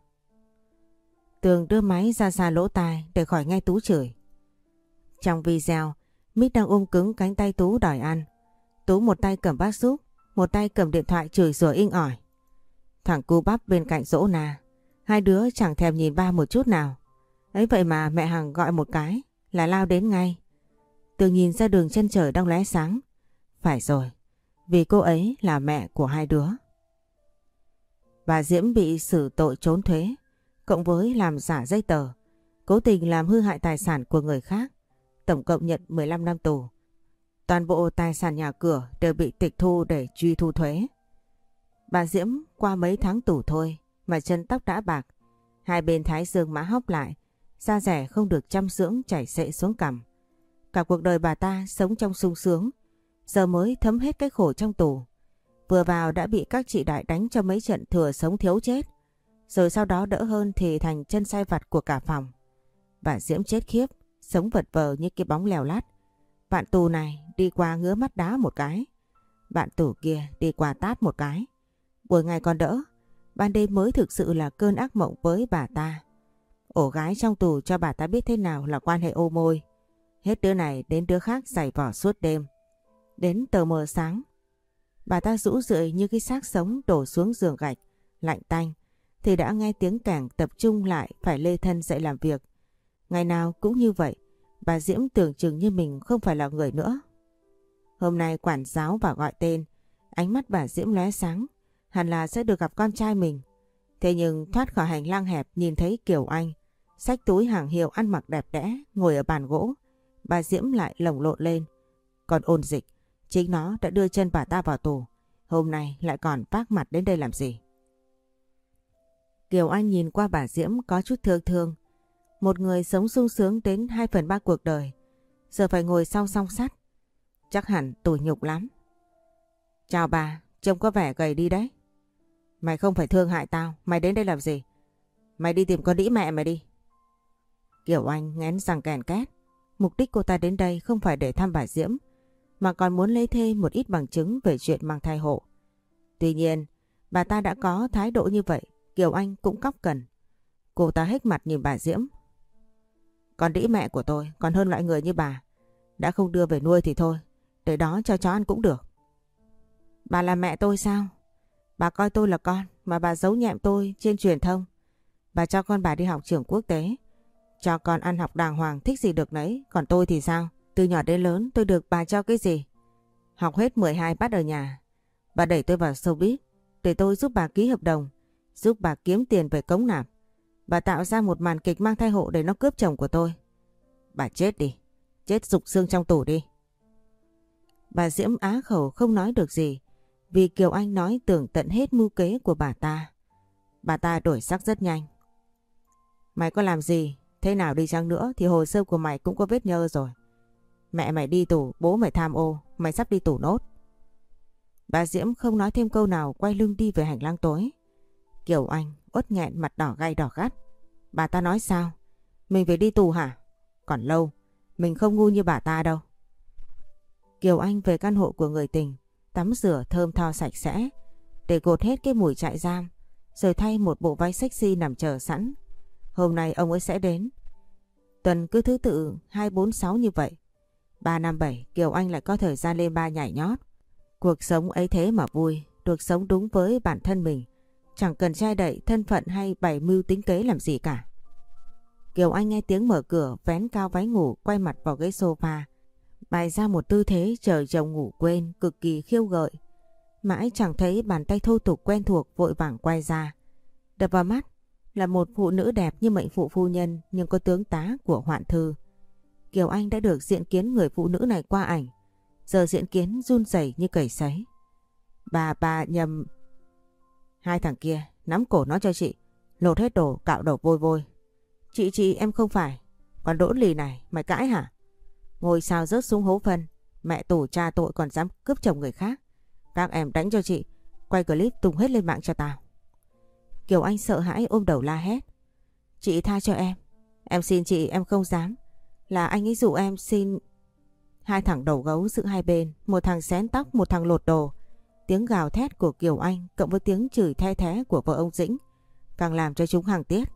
Tường đưa máy ra xa lỗ tai để khỏi nghe Tú chửi. Trong video, Mít đang ôm cứng cánh tay Tú đòi ăn. Tú một tay cầm bát súp, một tay cầm điện thoại chửi rủa inh ỏi. Thằng cu bắp bên cạnh dỗ nà. Hai đứa chẳng thèm nhìn ba một chút nào. Ấy vậy mà mẹ Hằng gọi một cái là lao đến ngay. Tường nhìn ra đường chân trời đang lóe sáng. Phải rồi, vì cô ấy là mẹ của hai đứa. Bà Diễm bị xử tội trốn thuế, cộng với làm giả giấy tờ, cố tình làm hư hại tài sản của người khác, tổng cộng nhận 15 năm tù. Toàn bộ tài sản nhà cửa đều bị tịch thu để truy thu thuế. Bà Diễm qua mấy tháng tù thôi mà chân tóc đã bạc, hai bên thái dương mã hốc lại, da dẻ không được chăm dưỡng chảy xệ xuống cằm. Cả cuộc đời bà ta sống trong sung sướng, giờ mới thấm hết cái khổ trong tù. Vừa vào đã bị các chị đại đánh cho mấy trận thừa sống thiếu chết, rồi sau đó đỡ hơn thì thành chân sai vặt của cả phòng. Bà Diễm chết khiếp, sống vật vờ như cái bóng lèo lát. Bạn tù này đi qua ngứa mắt đá một cái, bạn tù kia đi qua tát một cái. Buổi ngày còn đỡ, ban đêm mới thực sự là cơn ác mộng với bà ta. Ổ gái trong tù cho bà ta biết thế nào là quan hệ ô môi. Hết đứa này đến đứa khác giày vò suốt đêm. Đến tờ mờ sáng, bà ta rũ rượi như cái xác sống đổ xuống giường gạch, lạnh tanh, thì đã nghe tiếng kẻng tập trung lại phải lê thân dậy làm việc. Ngày nào cũng như vậy, bà Diễm tưởng chừng như mình không phải là người nữa. Hôm nay quản giáo vào gọi tên, ánh mắt bà Diễm lóe sáng, hẳn là sẽ được gặp con trai mình. Thế nhưng thoát khỏi hành lang hẹp nhìn thấy Kiều Anh, xách túi hàng hiệu ăn mặc đẹp đẽ, ngồi ở bàn gỗ, bà Diễm lại lồng lộn lên. Còn ôn dịch, chính nó đã đưa chân bà ta vào tù, hôm nay lại còn vác mặt đến đây làm gì? Kiều Anh nhìn qua bà Diễm có chút thương thương. Một người sống sung sướng đến 2/3 cuộc đời, giờ phải ngồi sau song sắt, chắc hẳn tủi nhục lắm. Chào bà, trông có vẻ gầy đi đấy. Mày không phải thương hại tao, mày đến đây làm gì? Mày đi tìm con đĩ mẹ mày đi. Kiều Anh nghén răng kèn két. Mục đích cô ta đến đây không phải để thăm bà Diễm, mà còn muốn lấy thêm một ít bằng chứng về chuyện mang thai hộ. Tuy nhiên, bà ta đã có thái độ như vậy, Kiều Anh cũng cóc cần. Cô ta hếch mặt nhìn bà Diễm. Con đĩ mẹ của tôi còn hơn loại người như bà. Đã không đưa về nuôi thì thôi, để đó cho chó ăn cũng được. Bà là mẹ tôi sao? Bà coi tôi là con mà bà giấu nhẹm tôi trên truyền thông. Bà cho con bà đi học trường quốc tế, cho con ăn học đàng hoàng thích gì được nấy. Còn tôi thì sao? Từ nhỏ đến lớn tôi được bà cho cái gì? Học hết 12 bắt ở nhà. Bà đẩy tôi vào showbiz để tôi giúp bà ký hợp đồng, giúp bà kiếm tiền về cống nạp. Bà tạo ra một màn kịch mang thai hộ để nó cướp chồng của tôi. Bà chết đi, chết rục xương trong tủ đi. Bà Diễm á khẩu không nói được gì, vì Kiều Anh nói tưởng tận hết mưu kế của bà ta. Bà ta đổi sắc rất nhanh. Mày có làm gì, thế nào đi chăng nữa thì hồ sơ của mày cũng có vết nhơ rồi. Mẹ mày đi tù, bố mày tham ô, mày sắp đi tù nốt. Bà Diễm không nói thêm câu nào, quay lưng đi về hành lang tối. Kiều Anh uất nghẹn mặt đỏ gay đỏ gắt. Bà ta nói sao? Mình phải đi tù hả? Còn lâu, mình không ngu như bà ta đâu. Kiều Anh về căn hộ của người tình, tắm rửa thơm tho sạch sẽ, để gột hết cái mùi trại giam, rồi thay một bộ váy sexy nằm chờ sẵn. Hôm nay ông ấy sẽ đến. Tuần cứ thứ tự 2, 4, 6 như vậy. 3, 5, 7 Kiều Anh lại có thời gian lên ba nhảy nhót. Cuộc sống ấy thế mà vui, được sống đúng với bản thân mình. Chẳng cần che đậy thân phận hay bày mưu tính kế làm gì cả. Kiều Anh nghe tiếng mở cửa, vén cao váy ngủ, quay mặt vào ghế sofa, bày ra một tư thế chờ chồng ngủ quên cực kỳ khiêu gợi. Mãi chẳng thấy bàn tay thô tục quen thuộc, vội vàng quay ra. Đập vào mắt là một phụ nữ đẹp như mệnh phụ phu nhân, nhưng có tướng tá của hoạn thư. Kiều Anh đã được diện kiến người phụ nữ này qua ảnh, giờ diện kiến run rẩy như cầy sấy. Bà nhầm. Hai thằng kia nắm cổ nó cho chị, lột hết đồ, cạo đầu vôi vôi. Chị em không phải. Còn đỗ lì này mày cãi hả? Ngôi sao rớt xuống hố phân, mẹ tù cha tội còn dám cướp chồng người khác. Các em đánh cho chị, quay clip tung hết lên mạng cho tao. Kiều Anh sợ hãi ôm đầu la hét. Chị tha cho em xin chị, em không dám. Là anh ấy dụ em xin. Hai thằng đầu gấu giữ hai bên, một thằng xén tóc, một thằng lột đồ. Tiếng gào thét của Kiều Anh cộng với tiếng chửi the thé của vợ ông Dĩnh càng làm cho chúng hàng tiết.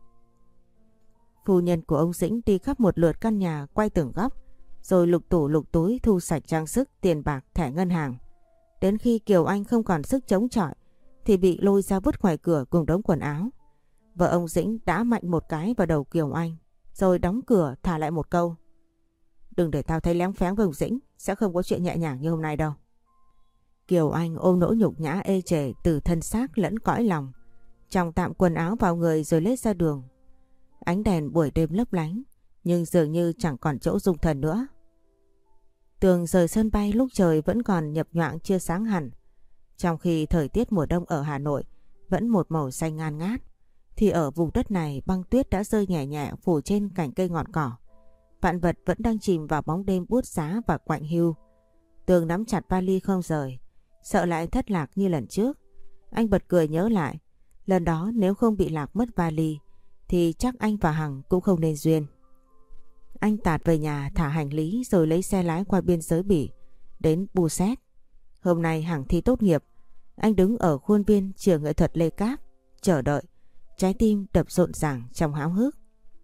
Phu nhân của ông Dĩnh đi khắp một lượt căn nhà, quay từng góc, rồi lục tủ lục túi thu sạch trang sức, tiền bạc, thẻ ngân hàng. Đến khi Kiều Anh không còn sức chống chọi thì bị lôi ra vứt ngoài cửa cùng đống quần áo. Vợ ông Dĩnh đã mạnh một cái vào đầu Kiều Anh, rồi đóng cửa thả lại một câu. Đừng để tao thấy léng phéng với ông Dĩnh, sẽ không có chuyện nhẹ nhàng như hôm nay đâu. Kiều Anh ôm nỗi nhục nhã ê chề từ thân xác lẫn cõi lòng. Chồng tạm quần áo vào người rồi lết ra đường. Ánh đèn buổi đêm lấp lánh, nhưng dường như chẳng còn chỗ dung thân nữa. Tường rời sân bay lúc trời vẫn còn nhập nhoạng chưa sáng hẳn. Trong khi thời tiết mùa đông ở Hà Nội vẫn một màu xanh ngàn ngát, thì ở vùng đất này băng tuyết đã rơi nhẹ nhẹ phủ trên cành cây ngọn cỏ. Vạn vật vẫn đang chìm vào bóng đêm buốt giá và quạnh hiu. Tường nắm chặt vali không rời, sợ lại thất lạc như lần trước. Anh bật cười nhớ lại, lần đó nếu không bị lạc mất vali thì chắc anh và Hằng cũng không nên duyên. Anh tạt về nhà thả hành lý rồi lấy xe lái qua biên giới Bỉ đến Buset. Hôm nay Hằng thi tốt nghiệp. Anh đứng ở khuôn viên trường nghệ thuật Lê Cáp chờ đợi, trái tim đập rộn ràng trong háo hức.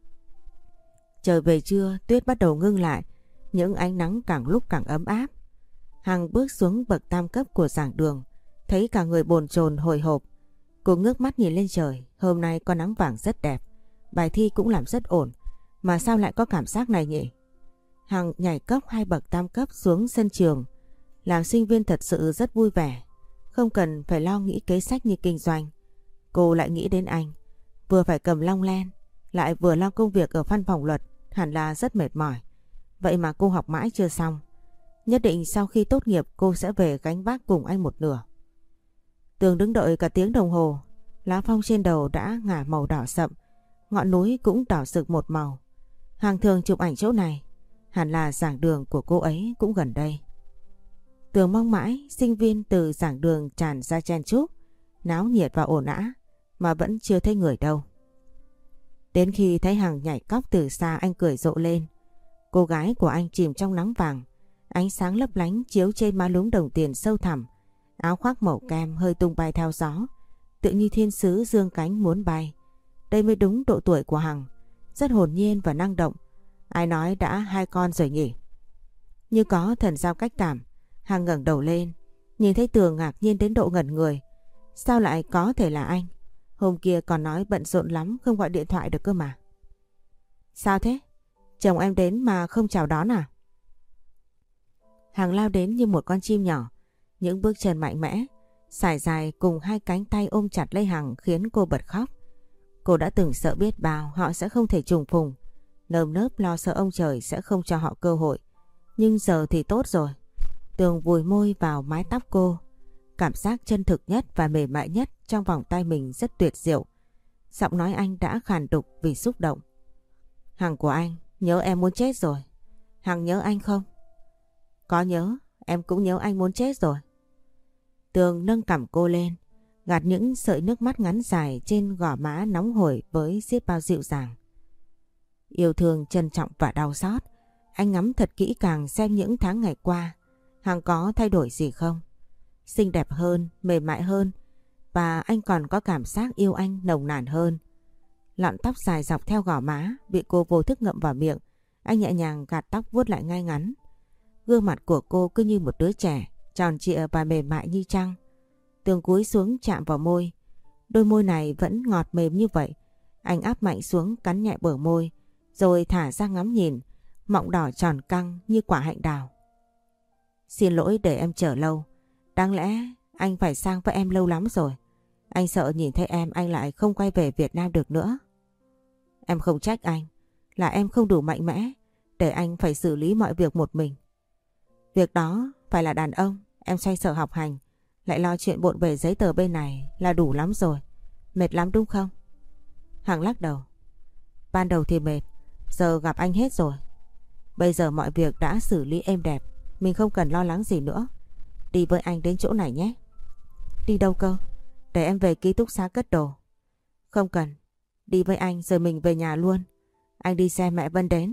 Trời về trưa, tuyết bắt đầu ngưng lại, những ánh nắng càng lúc càng ấm áp. Hằng bước xuống bậc tam cấp của giảng đường, thấy cả người bồn chồn hồi hộp. Cô ngước mắt nhìn lên trời, hôm nay có nắng vàng rất đẹp, bài thi cũng làm rất ổn, mà sao lại có cảm giác này nhỉ? Hằng nhảy cốc 2 bậc tam cấp xuống sân trường. Làm sinh viên thật sự rất vui vẻ, không cần phải lo nghĩ kế sách như kinh doanh. Cô lại nghĩ đến anh, vừa phải cầm long len, lại vừa lo công việc ở văn phòng luật, hẳn là rất mệt mỏi. Vậy mà cô học mãi chưa xong. Nhất định sau khi tốt nghiệp cô sẽ về gánh vác cùng anh một nửa. Tường đứng đợi cả tiếng đồng hồ, lá phong trên đầu đã ngả màu đỏ sậm, ngọn núi cũng đỏ rực một màu. Hằng thường chụp ảnh chỗ này, hẳn là giảng đường của cô ấy cũng gần đây. Tường mong mãi sinh viên từ giảng đường tràn ra chen chúc, náo nhiệt và ồn ào, mà vẫn chưa thấy người đâu. Đến khi thấy Hằng nhảy cóc từ xa, anh cười rộ lên. Cô gái của anh chìm trong nắng vàng, ánh sáng lấp lánh chiếu trên má lúm đồng tiền sâu thẳm, áo khoác màu kem hơi tung bay theo gió, tự như thiên sứ dương cánh muốn bay. Đây mới đúng độ tuổi của Hằng, rất hồn nhiên và năng động. Ai nói đã 2 con rồi nhỉ? Như có thần giao cách cảm, Hằng ngẩng đầu lên, nhìn thấy Tường ngạc nhiên đến độ ngẩn người. Sao lại có thể là anh? Hôm kia còn nói bận rộn lắm không gọi điện thoại được cơ mà. Sao thế? Chồng em đến mà không chào đón à? Hằng lao đến như một con chim nhỏ, những bước chân mạnh mẽ, sải dài cùng 2 cánh tay ôm chặt lấy Hằng khiến cô bật khóc. Cô đã từng sợ biết bao họ sẽ không thể trùng phùng, nơm nớp lo sợ ông trời sẽ không cho họ cơ hội. Nhưng giờ thì tốt rồi. Tường vùi môi vào mái tóc cô. Cảm giác chân thực nhất và mềm mại nhất trong vòng tay mình rất tuyệt diệu. Giọng nói anh đã khàn đục vì xúc động. Hằng của anh, nhớ em muốn chết rồi. Hằng nhớ anh không? Có nhớ, em cũng nhớ anh muốn chết rồi. Tường nâng cằm cô lên, gạt những sợi nước mắt ngắn dài trên gò má nóng hổi với xiết bao dịu dàng. Yêu thương, trân trọng và đau xót, anh ngắm thật kỹ càng xem những tháng ngày qua Hằng có thay đổi gì không. Xinh đẹp hơn, mềm mại hơn, và anh còn có cảm giác yêu anh nồng nàn hơn. Lọn tóc dài dọc theo gò má bị cô vô thức ngậm vào miệng, anh nhẹ nhàng gạt tóc vuốt lại ngay ngắn. Gương mặt của cô cứ như một đứa trẻ, tròn trịa và mềm mại như trăng. Tường cúi xuống chạm vào môi. Đôi môi này vẫn ngọt mềm như vậy. Anh áp mạnh xuống cắn nhẹ bờ môi, rồi thả ra ngắm nhìn, mọng đỏ tròn căng như quả hạnh đào. Xin lỗi để em chờ lâu. Đáng lẽ anh phải sang với em lâu lắm rồi. Anh sợ nhìn thấy em anh lại không quay về Việt Nam được nữa. Em không trách anh, là em không đủ mạnh mẽ để anh phải xử lý mọi việc một mình. Việc đó phải là đàn ông, em xoay sở học hành, lại lo chuyện bộn bề giấy tờ bên này là đủ lắm rồi. Mệt lắm đúng không? Hằng lắc đầu. Ban đầu thì mệt, giờ gặp anh hết rồi. Bây giờ mọi việc đã xử lý êm đẹp, mình không cần lo lắng gì nữa. Đi với anh đến chỗ này nhé. Đi đâu cơ? Để em về ký túc xá cất đồ. Không cần, đi với anh rồi mình về nhà luôn. Anh đi xe mẹ Vân đến.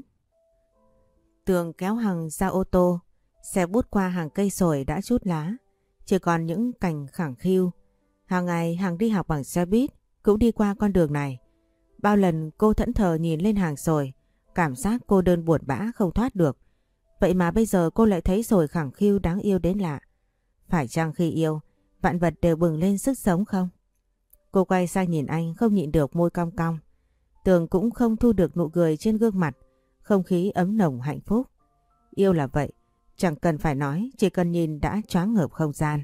Tường kéo Hằng ra ô tô. Xe bút qua hàng cây sồi đã trút lá, chỉ còn những cành khẳng khiu. Hàng ngày Hằng đi học bằng xe buýt cũng đi qua con đường này. Bao lần cô thẫn thờ nhìn lên hàng sồi, cảm giác cô đơn buồn bã không thoát được. Vậy mà bây giờ cô lại thấy sồi khẳng khiu đáng yêu đến lạ. Phải chăng khi yêu, vạn vật đều bừng lên sức sống không? Cô quay sang nhìn anh không nhịn được môi cong cong. Tường cũng không thu được nụ cười trên gương mặt, không khí ấm nồng hạnh phúc. Yêu là vậy, chẳng cần phải nói, chỉ cần nhìn đã choáng ngợp không gian.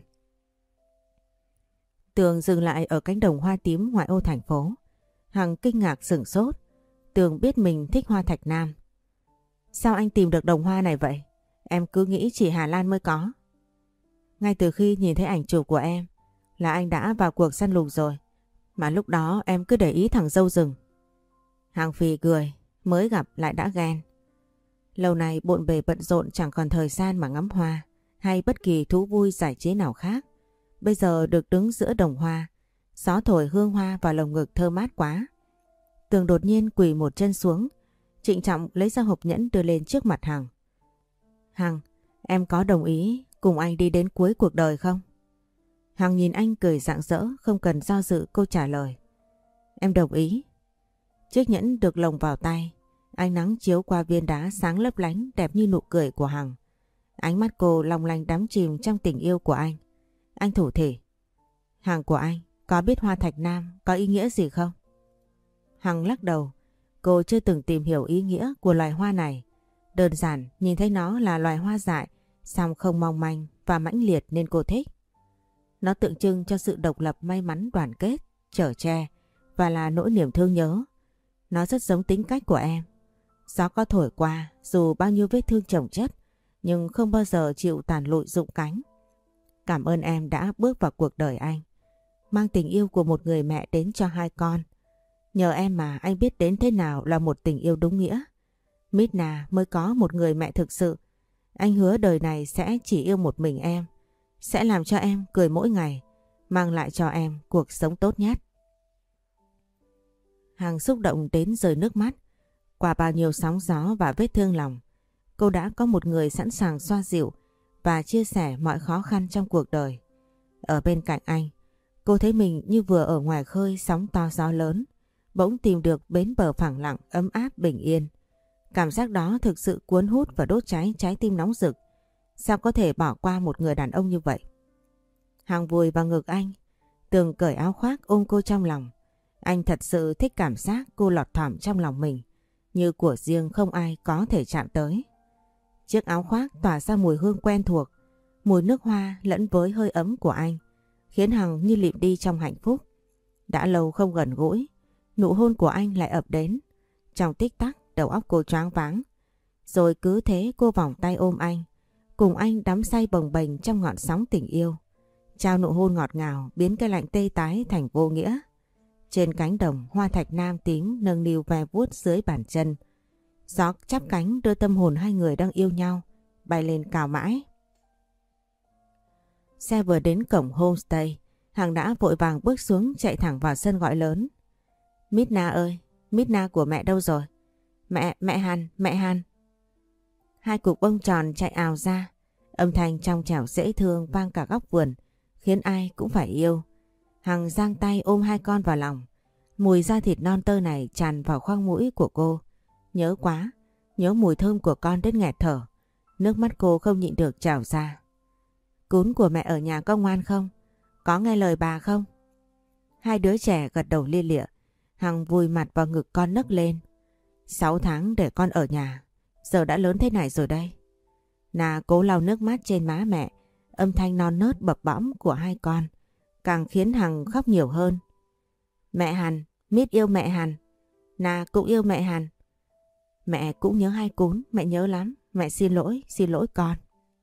Tường dừng lại ở cánh đồng hoa tím ngoại ô thành phố. Hằng kinh ngạc sửng sốt. Tường biết mình thích hoa thạch nam. Sao anh tìm được đồng hoa này vậy? Em cứ nghĩ chỉ Hà Lan mới có. Ngay từ khi nhìn thấy ảnh chụp của em là anh đã vào cuộc săn lùng rồi. Mà lúc đó em cứ để ý thằng dâu rừng. Hằng phì cười, mới gặp lại đã ghen. Lâu nay bộn bề bận rộn chẳng còn thời gian mà ngắm hoa hay bất kỳ thú vui giải trí nào khác. Bây giờ được đứng giữa đồng hoa, gió thổi hương hoa vào lồng ngực thơ mát quá. Tường đột nhiên quỳ một chân xuống, trịnh trọng lấy ra hộp nhẫn đưa lên trước mặt Hằng. Hằng, em có đồng ý cùng anh đi đến cuối cuộc đời không? Hằng nhìn anh cười rạng rỡ, không cần do dự cô trả lời. Em đồng ý. Chiếc nhẫn được lồng vào tay, ánh nắng chiếu qua viên đá sáng lấp lánh đẹp như nụ cười của Hằng. Ánh mắt cô long lanh đắm chìm trong tình yêu của anh. Anh thủ thỉ. Hằng của anh có biết hoa thạch nam có ý nghĩa gì không? Hằng lắc đầu. Cô chưa từng tìm hiểu ý nghĩa của loài hoa này. Đơn giản nhìn thấy nó là loài hoa dại, song không mong manh và mãnh liệt nên cô thích. Nó tượng trưng cho sự độc lập, may mắn, đoàn kết, chở che và là nỗi niềm thương nhớ. Nó rất giống tính cách của em. Gió có thổi qua, dù bao nhiêu vết thương chồng chất, nhưng không bao giờ chịu tàn lụi rụng cánh. Cảm ơn em đã bước vào cuộc đời anh, mang tình yêu của một người mẹ đến cho hai con. Nhờ em mà anh biết đến thế nào là một tình yêu đúng nghĩa. Midna mới có một người mẹ thực sự. Anh hứa đời này sẽ chỉ yêu một mình em, sẽ làm cho em cười mỗi ngày, mang lại cho em cuộc sống tốt nhất. Hằng xúc động đến rơi nước mắt. Qua bao nhiêu sóng gió và vết thương lòng, cô đã có một người sẵn sàng xoa dịu và chia sẻ mọi khó khăn trong cuộc đời. Ở bên cạnh anh, cô thấy mình như vừa ở ngoài khơi sóng to gió lớn, bỗng tìm được bến bờ phẳng lặng, ấm áp, bình yên. Cảm giác đó thực sự cuốn hút và đốt cháy trái tim nóng rực. Sao có thể bỏ qua một người đàn ông như vậy? Hằng vùi vào ngực anh, Tường cởi áo khoác ôm cô trong lòng. Anh thật sự thích cảm giác cô lọt thỏm trong lòng mình, như của riêng không ai có thể chạm tới. Chiếc áo khoác tỏa ra mùi hương quen thuộc, mùi nước hoa lẫn với hơi ấm của anh, khiến Hằng như lịm đi trong hạnh phúc. Đã lâu không gần gũi, nụ hôn của anh lại ập đến. Trong tích tắc đầu óc cô choáng váng. Rồi cứ thế cô vòng tay ôm anh, cùng anh đắm say bồng bềnh trong ngọn sóng tình yêu. Trao nụ hôn ngọt ngào biến cái lạnh tê tái thành vô nghĩa. Trên cánh đồng hoa thạch nam tím nâng niu ve vuốt dưới bàn chân. Gió chắp cánh đưa tâm hồn hai người đang yêu nhau bay lên cao mãi. Xe vừa đến cổng homestay, Hằng đã vội vàng bước xuống chạy thẳng vào sân gọi lớn. Midna ơi, Midna của mẹ đâu rồi? Mẹ Hàn, mẹ Hàn. Hai cục bông tròn chạy ào ra, âm thanh trong trẻo dễ thương vang cả góc vườn, khiến ai cũng phải yêu. Hằng giang tay ôm hai con vào lòng. Mùi da thịt non tơ này tràn vào khoang mũi của cô. Nhớ quá, nhớ mùi thơm của con đến nghẹt thở. Nước mắt cô không nhịn được trào ra. Cún của mẹ ở nhà có ngoan không? Có nghe lời bà không? Hai đứa trẻ gật đầu lia lịa. Hằng vùi mặt vào ngực con nấc lên. 6 tháng để con ở nhà, giờ đã lớn thế này rồi đây. Nà cố lau nước mắt trên má mẹ. Âm thanh non nớt bập bõm của hai con càng khiến Hằng khóc nhiều hơn. Mẹ Hàn, Mít yêu mẹ Hàn. Nà cũng yêu mẹ Hàn. Mẹ cũng nhớ hai cún, mẹ nhớ lắm. Mẹ xin lỗi con.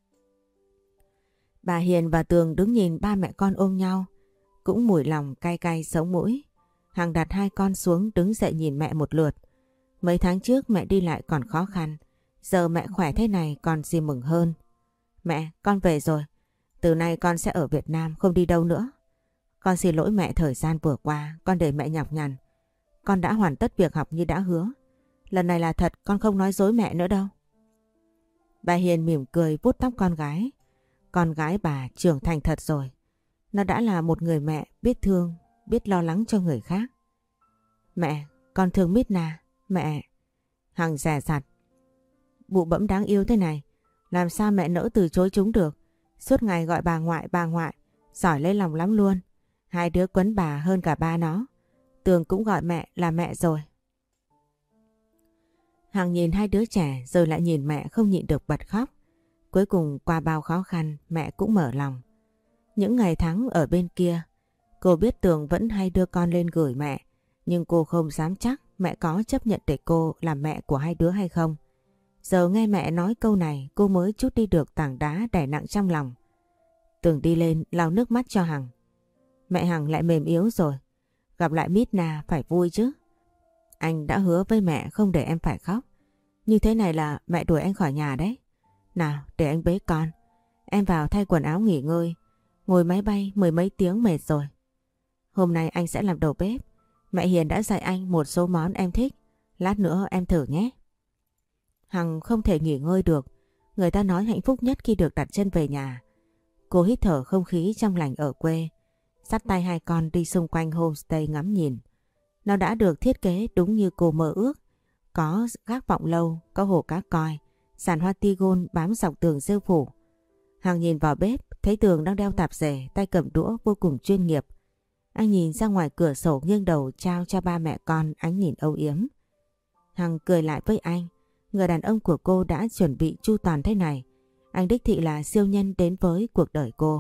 Bà Hiền và Tường đứng nhìn ba mẹ con ôm nhau, cũng mùi lòng cay cay sống mũi. Hằng đặt hai con xuống đứng dậy nhìn mẹ một lượt. Mấy tháng trước mẹ đi lại còn khó khăn, giờ mẹ khỏe thế này còn gì mừng hơn. Mẹ, con về rồi. Từ nay con sẽ ở Việt Nam, không đi đâu nữa. Con xin lỗi mẹ thời gian vừa qua, con để mẹ nhọc nhằn. Con đã hoàn tất việc học như đã hứa. Lần này là thật, con không nói dối mẹ nữa đâu. Bà Hiền mỉm cười vuốt tóc con gái. Con gái bà trưởng thành thật rồi. Nó đã là một người mẹ biết thương, biết lo lắng cho người khác. Mẹ, con thương Midna. Mẹ. Hằng dè dặt. Bụ bẫm đáng yêu thế này, làm sao mẹ nỡ từ chối chúng được. Suốt ngày gọi bà ngoại, giỏi lấy lòng lắm luôn. Hai đứa quấn bà hơn cả ba nó. Tường cũng gọi mẹ là mẹ rồi. Hằng nhìn hai đứa trẻ rồi lại nhìn mẹ không nhịn được bật khóc. Cuối cùng qua bao khó khăn mẹ cũng mở lòng. Những ngày tháng ở bên kia, cô biết Tường vẫn hay đưa con lên gửi mẹ, nhưng cô không dám chắc mẹ có chấp nhận để cô làm mẹ của hai đứa hay không. Giờ nghe mẹ nói câu này cô mới trút đi được tảng đá đè nặng trong lòng. Tường đi lên lau nước mắt cho Hằng. Mẹ Hằng lại mềm yếu rồi. Gặp lại Midna phải vui chứ. Anh đã hứa với mẹ không để em phải khóc. Như thế này là mẹ đuổi anh khỏi nhà đấy. Nào để anh bế con. Em vào thay quần áo nghỉ ngơi. Ngồi máy bay mười mấy tiếng mệt rồi. Hôm nay anh sẽ làm đầu bếp. Mẹ Hiền đã dạy anh một số món em thích. Lát nữa em thử nhé. Hằng không thể nghỉ ngơi được. Người ta nói hạnh phúc nhất khi được đặt chân về nhà. Cô hít thở không khí trong lành ở quê. Dắt tay hai con đi xung quanh homestay ngắm nhìn. Nó đã được thiết kế đúng như cô mơ ước. Có gác vọng lâu, có hồ cá coi, sàn hoa tigon bám dọc tường rêu phủ. Hằng nhìn vào bếp, thấy Tường đang đeo tạp dề, tay cầm đũa vô cùng chuyên nghiệp. Anh nhìn ra ngoài cửa sổ nghiêng đầu trao cho ba mẹ con ánh nhìn âu yếm. Hằng cười lại với anh. Người đàn ông của cô đã chuẩn bị chu toàn thế này. Anh đích thị là siêu nhân đến với cuộc đời cô.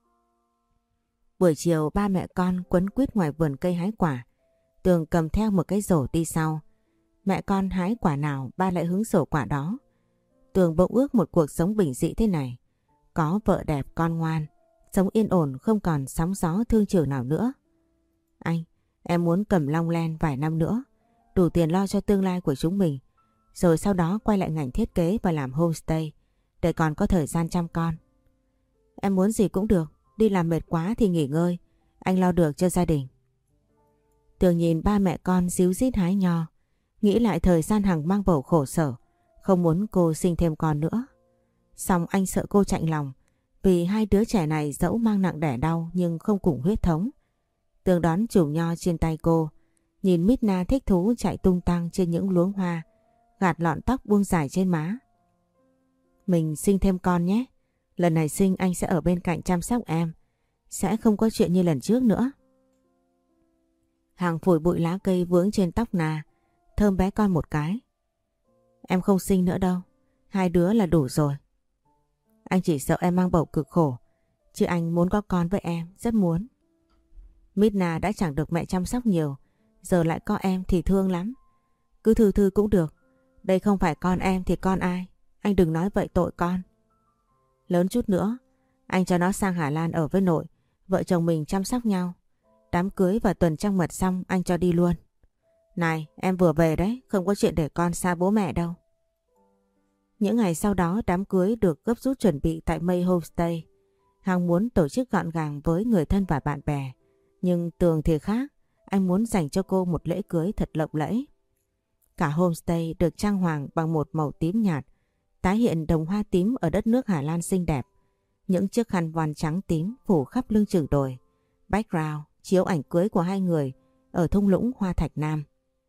Buổi chiều ba mẹ con quấn quýt ngoài vườn cây hái quả. Tường cầm theo một cái rổ đi sau. Mẹ con hái quả nào ba lại hứng rổ quả đó. Tường bỗng ước một cuộc sống bình dị thế này. Có vợ đẹp con ngoan. Sống yên ổn không còn sóng gió thương trường nào nữa. Anh, em muốn cầm long len vài năm nữa. Đủ tiền lo cho tương lai của chúng mình. Rồi sau đó quay lại ngành thiết kế và làm homestay. Để còn có thời gian chăm con. Em muốn gì cũng được. Đi làm mệt quá thì nghỉ ngơi. Anh lo được cho gia đình. Tường nhìn ba mẹ con díu dít hái nho. Nghĩ lại thời gian Hằng mang bầu khổ sở. Không muốn cô sinh thêm con nữa. Xong anh sợ cô chạnh lòng. Vì hai đứa trẻ này dẫu mang nặng đẻ đau nhưng không cùng huyết thống. Tường đón chùm nho trên tay cô. Nhìn Midna thích thú chạy tung tăng trên những luống hoa. Gạt lọn tóc buông dài trên má. Mình sinh thêm con nhé. Lần này sinh anh sẽ ở bên cạnh chăm sóc em. Sẽ không có chuyện như lần trước nữa. Hằng phủi bụi lá cây vướng trên tóc Na. Thơm bé con một cái. Em không sinh nữa đâu. Hai đứa là đủ rồi. Anh chỉ sợ em mang bầu cực khổ. Chứ anh muốn có con với em. Rất muốn. Midna đã chẳng được mẹ chăm sóc nhiều. Giờ lại có em thì thương lắm. Cứ thư thư cũng được. Đây không phải con em thì con ai. Anh đừng nói vậy tội con. Lớn chút nữa, anh cho nó sang Hà Lan ở với nội. Vợ chồng mình chăm sóc nhau. Đám cưới và tuần trăng mật xong anh cho đi luôn. Này, em vừa về đấy, không có chuyện để con xa bố mẹ đâu. Những ngày sau đó đám cưới được gấp rút chuẩn bị tại May Homestay. Hằng muốn tổ chức gọn gàng với người thân và bạn bè. Nhưng Tường thì khác, anh muốn dành cho cô một lễ cưới thật lộng lẫy. Cả homestay được trang hoàng bằng một màu tím nhạt, tái hiện đồng hoa tím ở đất nước Hà Lan xinh đẹp. Những chiếc khăn voan trắng tím phủ khắp lưng chừng đồi. Background chiếu ảnh cưới của hai người ở thung lũng Hoa Thạch Nam.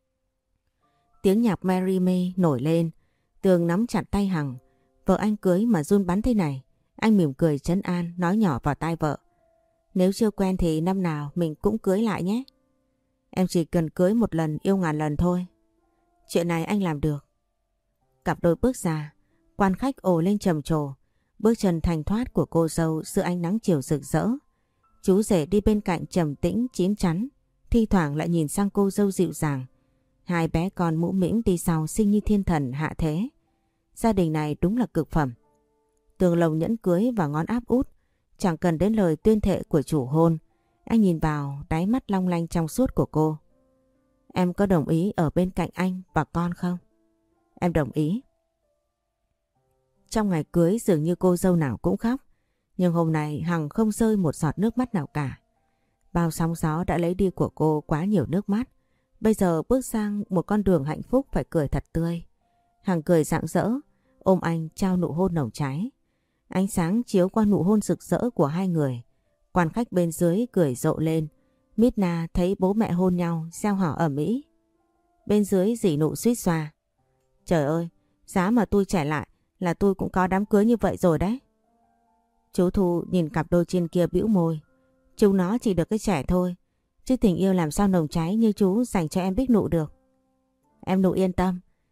Tiếng nhạc Mary Me nổi lên. Tường nắm chặt tay Hằng. Vợ anh cưới mà run bắn thế này. Anh mỉm cười trấn an nói nhỏ vào tai vợ. Nếu chưa quen thì năm nào mình cũng cưới lại nhé. Em chỉ cần cưới một lần yêu ngàn lần thôi. Chuyện này anh làm được. Cặp đôi bước ra. Quan khách ồ lên trầm trồ. Bước chân thanh thoát của cô dâu giữa ánh nắng chiều rực rỡ. Chú rể đi bên cạnh trầm tĩnh chín chắn. Thi thoảng lại nhìn sang cô dâu dịu dàng. Hai bé con mũ mĩm đi sau xinh như thiên thần hạ thế. Gia đình này đúng là cực phẩm. Tường lồng nhẫn cưới và ngón áp út. Chẳng cần đến lời tuyên thệ của chủ hôn. Anh nhìn vào đáy mắt long lanh trong suốt của cô. Em có đồng ý ở bên cạnh anh và con không? Em đồng ý. Trong ngày cưới dường như cô dâu nào cũng khóc. Nhưng hôm nay Hằng không rơi một giọt nước mắt nào cả. Bao sóng gió đã lấy đi của cô quá nhiều nước mắt. Bây giờ bước sang một con đường hạnh phúc phải cười thật tươi. Hằng cười rạng rỡ, ôm anh trao nụ hôn nồng cháy. Ánh sáng chiếu qua nụ hôn rực rỡ của hai người. Quan khách bên dưới cười rộ lên. Midna thấy bố mẹ hôn nhau, reo hò ầm ĩ. Bên dưới dỉ nụ suýt xoa. Trời ơi, giá mà tôi trẻ lại là tôi cũng có đám cưới như vậy rồi đấy. Chú Thu nhìn cặp đôi trên kia bĩu môi. Chúng nó chỉ được cái trẻ thôi. Chứ tình yêu làm sao nồng cháy như chú dành cho em Bích Nụ được. Em Nụ yên tâm.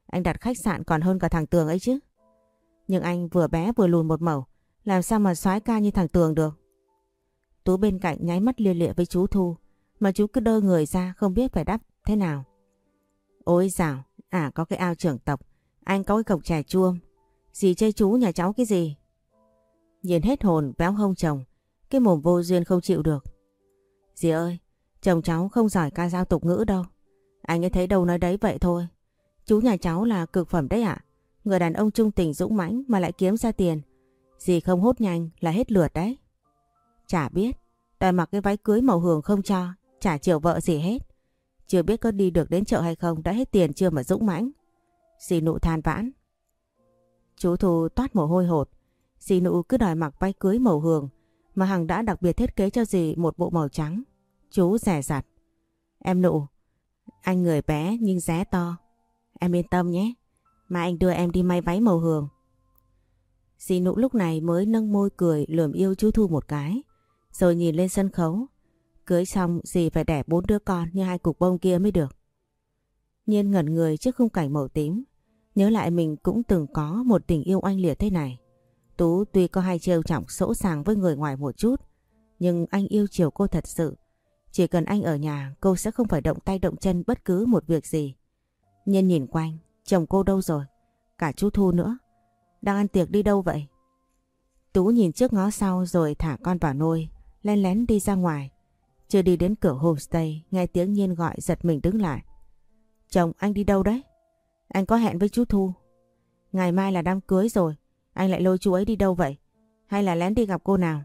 Anh đặt khách sạn còn hơn cả thằng Tường ấy chứ. Nhưng anh vừa bé vừa lùn một mẩu, làm sao mà soái ca như thằng Tường được. Tú bên cạnh nháy mắt lia lịa với chú Thu, mà chú cứ đơ người ra không biết phải đáp thế nào. Ôi dào, có cái ao trưởng tộc, anh có cái cọc chè chuông. Dì chê chú nhà cháu cái gì? Nhìn hết hồn véo hông chồng, cái mồm vô duyên không chịu được. Dì ơi, chồng cháu không giỏi ca dao tục ngữ đâu. Anh ấy thấy đâu nói đấy vậy thôi. Chú nhà cháu là cực phẩm đấy ạ. Người đàn ông trung tình dũng mãnh mà lại kiếm ra tiền. Dì không hốt nhanh là hết lượt đấy. Chả biết, đòi mặc cái váy cưới màu hường không cho, chả chiều vợ gì hết. Chưa biết có đi được đến chợ hay không, đã hết tiền chưa mà dũng mãnh. Dì Nụ than vãn. Chú Thu toát mồ hôi hột. Dì Nụ cứ đòi mặc váy cưới màu hường, mà Hằng đã đặc biệt thiết kế cho dì một bộ màu trắng. Chú dè dặt. Em Nụ, anh người bé nhưng dé to. Em yên tâm nhé, mà anh đưa em đi may váy màu hường. Dì Nụ lúc này mới nâng môi cười lườm yêu chú Thu một cái, rồi nhìn lên sân khấu. Cưới xong dì phải đẻ 4 đứa con như 2 cục bông kia mới được. Nhiên ngẩn người trước khung cảnh màu tím, nhớ lại mình cũng từng có một tình yêu oanh liệt thế này. Tú tuy có hay trêu chọc sỗ sàng với người ngoài một chút, nhưng anh yêu chiều cô thật sự. Chỉ cần anh ở nhà, cô sẽ không phải động tay động chân bất cứ một việc gì. Nhiên nhìn quanh, chồng cô đâu rồi? Cả chú Thu nữa. Đang ăn tiệc đi đâu vậy? Tú nhìn trước ngó sau rồi thả con vào nôi, len lén đi ra ngoài. Chưa đi đến cửa homestay, nghe tiếng Nhiên gọi giật mình đứng lại. Chồng, anh đi đâu đấy? Anh có hẹn với chú Thu. Ngày mai là đám cưới rồi, anh lại lôi chú ấy đi đâu vậy? Hay là lén đi gặp cô nào?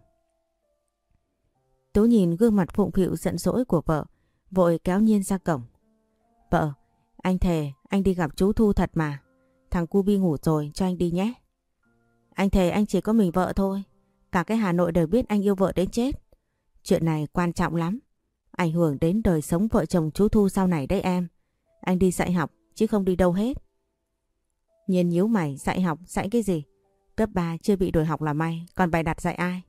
Tú nhìn gương mặt phụng phịu giận dỗi của vợ, vội kéo Nhiên ra cổng. Vợ, anh thề anh đi gặp chú Thu thật mà. Thằng Cubi ngủ rồi, cho anh đi nhé. Anh thề anh chỉ có mình vợ thôi. Cả cái Hà Nội đều biết anh yêu vợ đến chết. Chuyện này quan trọng lắm, ảnh hưởng đến đời sống vợ chồng chú Thu sau này đấy em. Anh đi dạy học chứ không đi đâu hết. Nhiên nhíu mày, dạy học dạy cái gì? Cấp 3 chưa bị đuổi học là may, còn bày đặt dạy ai?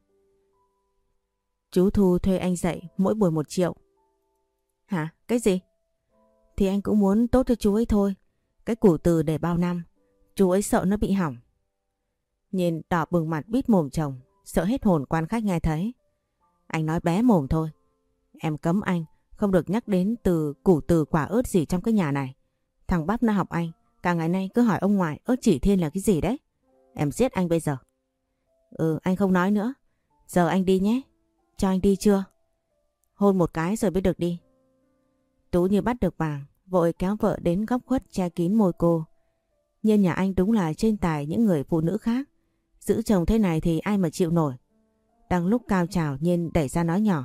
Chú Thu thuê anh dạy mỗi buổi 1 triệu. Hả? Cái gì? Thì anh cũng muốn tốt cho chú ấy thôi. Cái củ từ để bao năm, chú ấy sợ nó bị hỏng. Nhìn đỏ bừng mặt bít mồm chồng, sợ hết hồn quan khách nghe thấy. Anh nói bé mồm thôi. Em cấm anh không được nhắc đến từ củ từ quả ớt gì trong cái nhà này. Thằng Bắp nó học anh, cả ngày nay cứ hỏi ông ngoại ớt chỉ thiên là cái gì đấy. Em giết anh bây giờ. Anh không nói nữa. Giờ anh đi nhé. Cho anh đi chưa? Hôn một cái rồi mới được đi. Tú như bắt được vàng, vội kéo vợ đến góc khuất che kín môi cô. Nhưng nhà anh đúng là trên tài những người phụ nữ khác. Giữ chồng thế này thì ai mà chịu nổi. Đang lúc cao trào Nhiên đẩy ra nói nhỏ.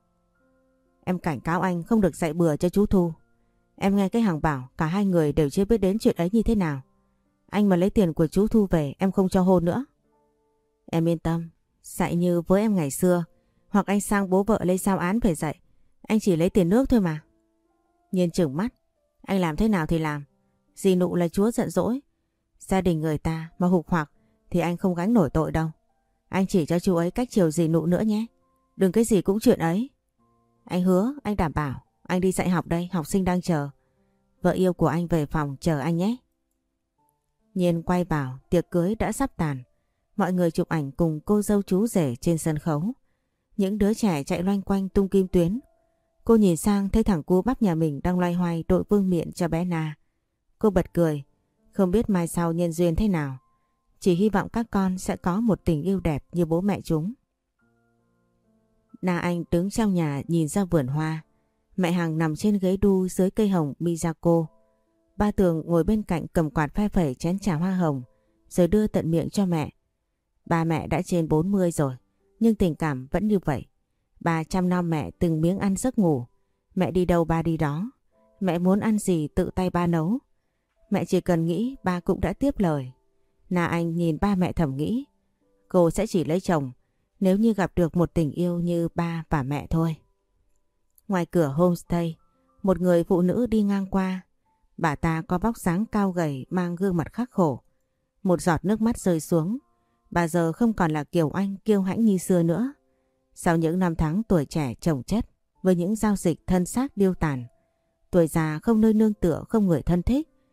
Em cảnh cáo anh không được dạy bừa cho chú Thu. Em nghe cái Hằng bảo cả hai người đều chưa biết đến chuyện ấy như thế nào. Anh mà lấy tiền của chú Thu về em không cho hôn nữa. Em yên tâm, dạy như với em ngày xưa, hoặc anh sang bố vợ lấy giao án về dạy. Anh chỉ lấy tiền nước thôi mà. Nhiên trừng mắt. Anh làm thế nào thì làm. Dì Nụ là chúa giận dỗi. Gia đình người ta mà hục hoặc thì anh không gánh nổi tội đâu. Anh chỉ cho chú ấy cách chiều dì Nụ nữa nhé. Đừng cái gì cũng chuyện ấy. Anh hứa, anh đảm bảo. Anh đi dạy học đây, học sinh đang chờ. Vợ yêu của anh về phòng chờ anh nhé. Nhiên quay vào, tiệc cưới đã sắp tàn. Mọi người chụp ảnh cùng cô dâu chú rể trên sân khấu. Những đứa trẻ chạy loanh quanh tung kim tuyến. Cô nhìn sang thấy thằng cu Bắp nhà mình đang loay hoay đội vương miện cho bé Na. Cô bật cười, không biết mai sau nhân duyên thế nào. Chỉ hy vọng các con sẽ có một tình yêu đẹp như bố mẹ chúng. Na Anh đứng trong nhà nhìn ra vườn hoa. Mẹ Hằng nằm trên ghế đu dưới cây hồng Miyako. Ba Tường ngồi bên cạnh cầm quạt phe phẩy chén trà hoa hồng rồi đưa tận miệng cho mẹ. Ba mẹ đã trên 40 rồi, nhưng tình cảm vẫn như vậy. Ba chăm nom mẹ từng miếng ăn giấc ngủ. Mẹ đi đâu ba đi đó. Mẹ muốn ăn gì tự tay ba nấu. Mẹ chỉ cần nghĩ ba cũng đã tiếp lời. Na Anh nhìn ba mẹ thầm nghĩ. Cô sẽ chỉ lấy chồng nếu như gặp được một tình yêu như ba và mẹ thôi. Ngoài cửa homestay, một người phụ nữ đi ngang qua. Bà ta có vóc dáng cao gầy mang gương mặt khắc khổ. Một giọt nước mắt rơi xuống. Bà giờ không còn là Kiều Anh kiêu hãnh như xưa nữa. Sau những năm tháng tuổi trẻ chồng chất với những giao dịch thân xác điêu tàn, tuổi già không nơi nương tựa không người thân thích,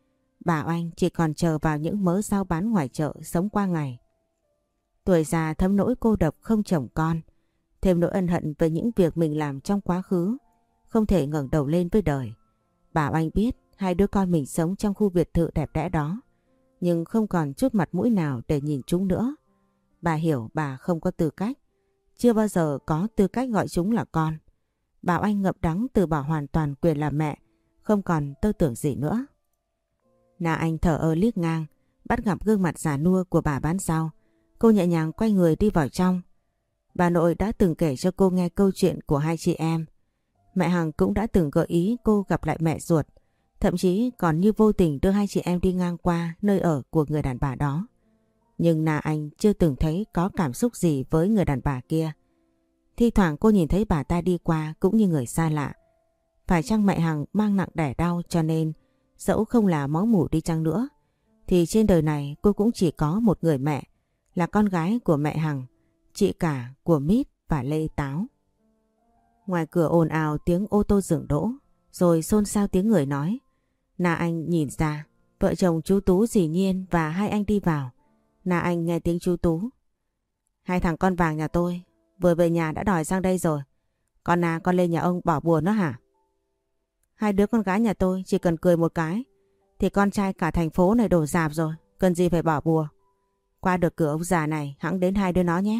Bà Oanh chỉ còn chờ vào những mớ rau bán ngoài chợ sống qua ngày. Tuổi già thấm nỗi cô độc không chồng con, thêm nỗi ân hận về những việc mình làm trong quá khứ, không thể ngẩng đầu lên với đời. Bà Oanh biết hai đứa con mình sống trong khu biệt thự đẹp đẽ đó, nhưng không còn chút mặt mũi nào để nhìn chúng nữa. Bà hiểu bà không có tư cách, chưa bao giờ có tư cách gọi chúng là con. Bà Oanh ngậm đắng từ bỏ hoàn toàn quyền làm mẹ, không còn tư tưởng gì nữa. Na Anh thở ơ liếc ngang, bắt gặp gương mặt già nua của bà bán rau. Cô nhẹ nhàng quay người đi vào trong. Bà nội đã từng kể cho cô nghe câu chuyện của hai chị em. Mẹ Hằng cũng đã từng gợi ý cô gặp lại mẹ ruột, thậm chí còn như vô tình đưa hai chị em đi ngang qua nơi ở của người đàn bà đó. Nhưng Na Anh chưa từng thấy có cảm xúc gì với người đàn bà kia. Thi thoảng cô nhìn thấy bà ta đi qua cũng như người xa lạ. Phải chăng mẹ Hằng mang nặng đẻ đau cho nên dẫu không là máu mủ đi chăng nữa thì trên đời này cô cũng chỉ có một người mẹ, là con gái của mẹ Hằng, chị cả của Mít và Lê Táo. Ngoài cửa ồn ào tiếng ô tô dừng đỗ, rồi xôn xao tiếng người nói. Na Anh nhìn ra, vợ chồng chú Tú dì Nhiên và hai anh đi vào. Na Anh nghe tiếng chú Tú. Hai thằng con vàng nhà tôi vừa về nhà đã đòi sang đây rồi. Con lên nhà ông bỏ bùa nó hả? Hai đứa con gái nhà tôi chỉ cần cười một cái thì con trai cả thành phố này đổ rạp rồi, cần gì phải bỏ bùa. Qua được cửa ông già này hẵng đến hai đứa nó nhé.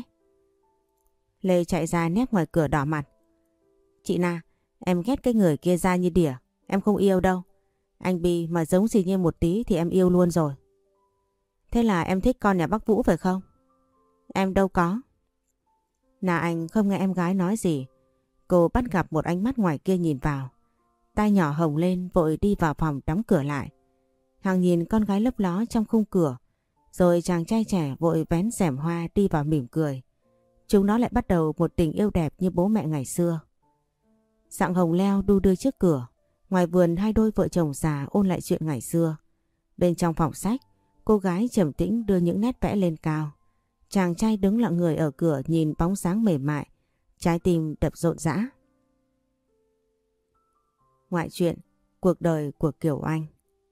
Lê chạy ra nép ngoài cửa đỏ mặt. Chị Na, em ghét cái người kia ra như đỉa, em không yêu đâu. Anh Bi mà giống gì như một tí thì em yêu luôn rồi. Thế là em thích con nhà bác Vũ phải không? Em đâu có. Na Anh không nghe em gái nói gì. Cô bắt gặp một ánh mắt ngoài kia nhìn vào. Tai nhỏ hồng lên vội đi vào phòng đóng cửa lại. Hằng nhìn con gái lấp ló trong khung cửa. Rồi chàng trai trẻ vội vén rèm hoa đi vào mỉm cười. Chúng nó lại bắt đầu một tình yêu đẹp như bố mẹ ngày xưa. Dặng hồng leo đu đưa trước cửa. Ngoài vườn hai đôi vợ chồng già ôn lại chuyện ngày xưa. Bên trong phòng sách, cô gái trầm tĩnh đưa những nét vẽ lên cao. Chàng trai đứng lặng người ở cửa nhìn bóng sáng mềm mại. Trái tim đập rộn rã. Ngoại truyện Cuộc đời của Kiều Anh.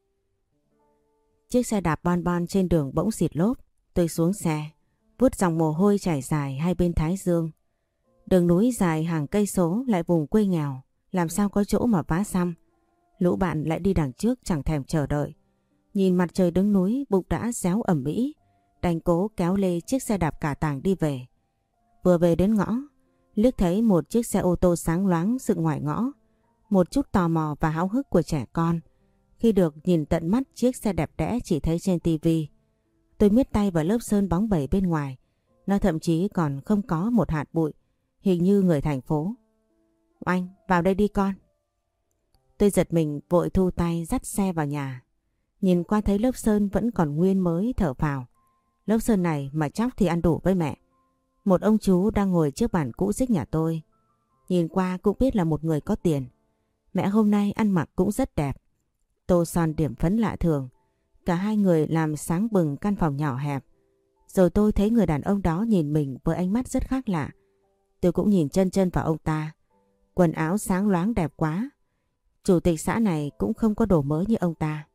Chiếc xe đạp bon bon trên đường bỗng xịt lốp. Tôi xuống xe, vuốt dòng mồ hôi chảy dài hai bên thái dương. Đường núi dài hàng cây số lại vùng quê nghèo, làm sao có chỗ mà vá xăm. Lũ bạn lại đi đằng trước chẳng thèm chờ đợi. Nhìn mặt trời đứng núi, bụng đã réo ẩm ĩ, đành cố kéo lê chiếc xe đạp cả tàng đi về. Vừa về đến ngõ, liếc thấy một chiếc xe ô tô sáng loáng dựng ngoài ngõ. Một chút tò mò và háo hức của trẻ con khi được nhìn tận mắt chiếc xe đẹp đẽ chỉ thấy trên tivi. Tôi miết tay vào lớp sơn bóng bẩy bên ngoài. Nó thậm chí còn không có một hạt bụi, hình như người thành phố. Oanh, vào đây đi con. Tôi giật mình vội thu tay dắt xe vào nhà. Nhìn qua thấy lớp sơn vẫn còn nguyên mới thở phào. Lớp sơn này mà chóc thì ăn đủ với mẹ. Một ông chú đang ngồi trước bàn cũ rích nhà tôi. Nhìn qua cũng biết là một người có tiền. Mẹ hôm nay ăn mặc cũng rất đẹp. Tô son điểm phấn lạ thường. Cả hai người làm sáng bừng căn phòng nhỏ hẹp. Rồi tôi thấy người đàn ông đó nhìn mình với ánh mắt rất khác lạ. Tôi cũng nhìn chân chân vào ông ta. Quần áo sáng loáng đẹp quá. Chủ tịch xã này cũng không có đồ mới như ông ta.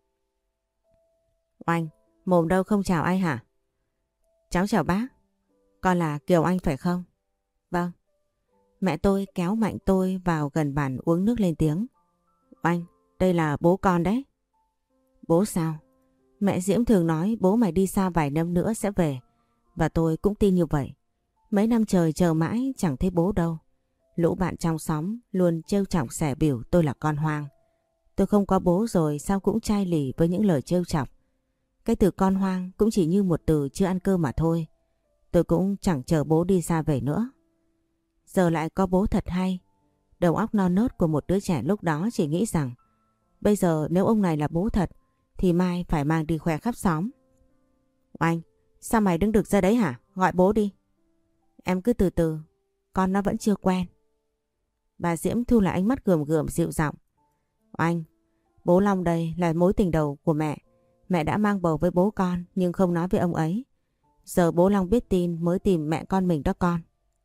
Oanh, mồm đâu không chào ai hả? Cháu chào bác. Con là Kiều Anh phải không? Vâng. Mẹ tôi kéo mạnh tôi vào gần bàn uống nước lên tiếng. Oanh, đây là bố con đấy. Bố sao? Mẹ Diễm thường nói bố mày đi xa vài năm nữa sẽ về. Và tôi cũng tin như vậy. Mấy năm trời chờ mãi chẳng thấy bố đâu. Lũ bạn trong xóm luôn trêu chọc xẻ biểu tôi là con hoang. Tôi không có bố rồi sao cũng chai lì với những lời trêu chọc. Cái từ con hoang cũng chỉ như một từ chưa ăn cơm mà thôi. Tôi cũng chẳng chờ bố đi xa về nữa. Giờ lại có bố thật hay. Đầu óc non nớt của một đứa trẻ lúc đó chỉ nghĩ rằng bây giờ nếu ông này là bố thật thì mai phải mang đi khoe khắp xóm. Oanh, sao mày đứng được ra đấy hả? Gọi bố đi. Em cứ từ từ, con nó vẫn chưa quen. Bà Diễm thu lại ánh mắt gườm gườm dịu giọng. Oanh, bố Long đây là mối tình đầu của mẹ. Mẹ đã mang bầu với bố con nhưng không nói với ông ấy. Giờ bố Long biết tin mới tìm mẹ con mình đó con.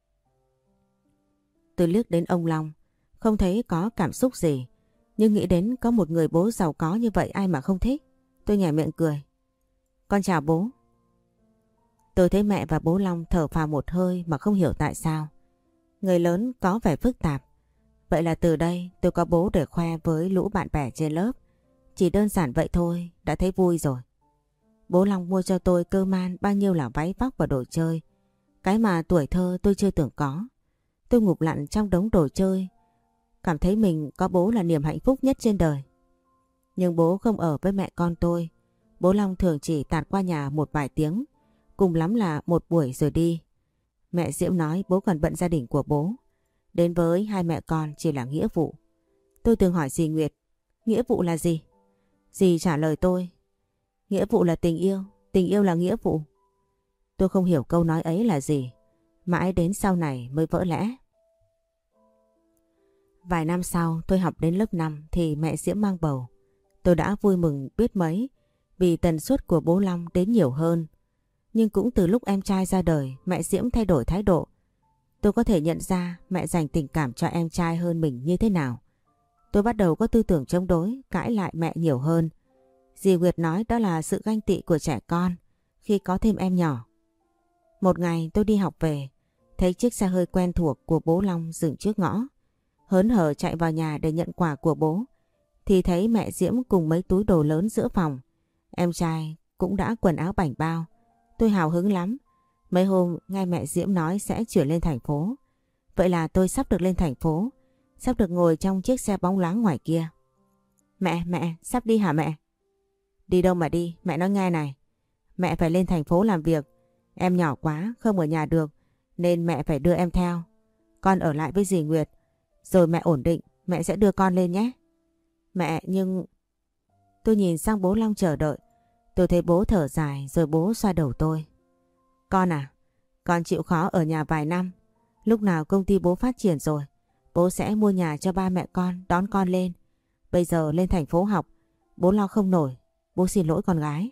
Tôi liếc đến ông Long, không thấy có cảm xúc gì. Nhưng nghĩ đến có một người bố giàu có như vậy ai mà không thích. Tôi nhếch miệng cười. Con chào bố. Tôi thấy mẹ và bố Long thở phào một hơi mà không hiểu tại sao. Người lớn có vẻ phức tạp. Vậy là từ đây tôi có bố để khoe với lũ bạn bè trên lớp. Chỉ đơn giản vậy thôi đã thấy vui rồi. Bố Long mua cho tôi cơ man bao nhiêu là váy vóc và đồ chơi. Cái mà tuổi thơ tôi chưa tưởng có. Tôi ngụp lặn trong đống đồ chơi. Cảm thấy mình có bố là niềm hạnh phúc nhất trên đời. Nhưng bố không ở với mẹ con tôi. Bố Long thường chỉ tạt qua nhà một vài tiếng. Cùng lắm là một buổi rồi đi. Mẹ Diễm nói bố còn bận gia đình của bố. Đến với hai mẹ con chỉ là nghĩa vụ. Tôi từng hỏi dì Nguyệt, nghĩa vụ là gì? Dì trả lời tôi, nghĩa vụ là tình yêu là nghĩa vụ. Tôi không hiểu câu nói ấy là gì. Mãi đến sau này mới vỡ lẽ. Vài năm sau tôi học đến lớp 5 thì mẹ Diễm mang bầu. Tôi đã vui mừng biết mấy vì tần suất của bố Long đến nhiều hơn. Nhưng cũng từ lúc em trai ra đời mẹ Diễm thay đổi thái độ. Tôi có thể nhận ra mẹ dành tình cảm cho em trai hơn mình như thế nào. Tôi bắt đầu có tư tưởng chống đối, cãi lại mẹ nhiều hơn. Dì Nguyệt nói đó là sự ganh tị của trẻ con khi có thêm em nhỏ. Một ngày tôi đi học về, thấy chiếc xe hơi quen thuộc của bố Long dừng trước ngõ. Hớn hở chạy vào nhà để nhận quà của bố, thì thấy mẹ Diễm cùng mấy túi đồ lớn giữa phòng. Em trai cũng đã quần áo bảnh bao. Tôi hào hứng lắm. Mấy hôm nghe mẹ Diễm nói sẽ chuyển lên thành phố. Vậy là tôi sắp được lên thành phố, sắp được ngồi trong chiếc xe bóng loáng ngoài kia. Mẹ, sắp đi hả mẹ? Đi đâu mà đi, mẹ nói nghe này. Mẹ phải lên thành phố làm việc. Em nhỏ quá, không ở nhà được, nên mẹ phải đưa em theo. Con ở lại với dì Nguyệt, rồi mẹ ổn định, mẹ sẽ đưa con lên nhé. Mẹ, nhưng... Tôi nhìn sang bố Long chờ đợi. Tôi thấy bố thở dài rồi bố xoa đầu tôi. Con à, con chịu khó ở nhà vài năm. Lúc nào công ty bố phát triển rồi, bố sẽ mua nhà cho ba mẹ con đón con lên. Bây giờ lên thành phố học, bố lo không nổi. Bố xin lỗi con gái.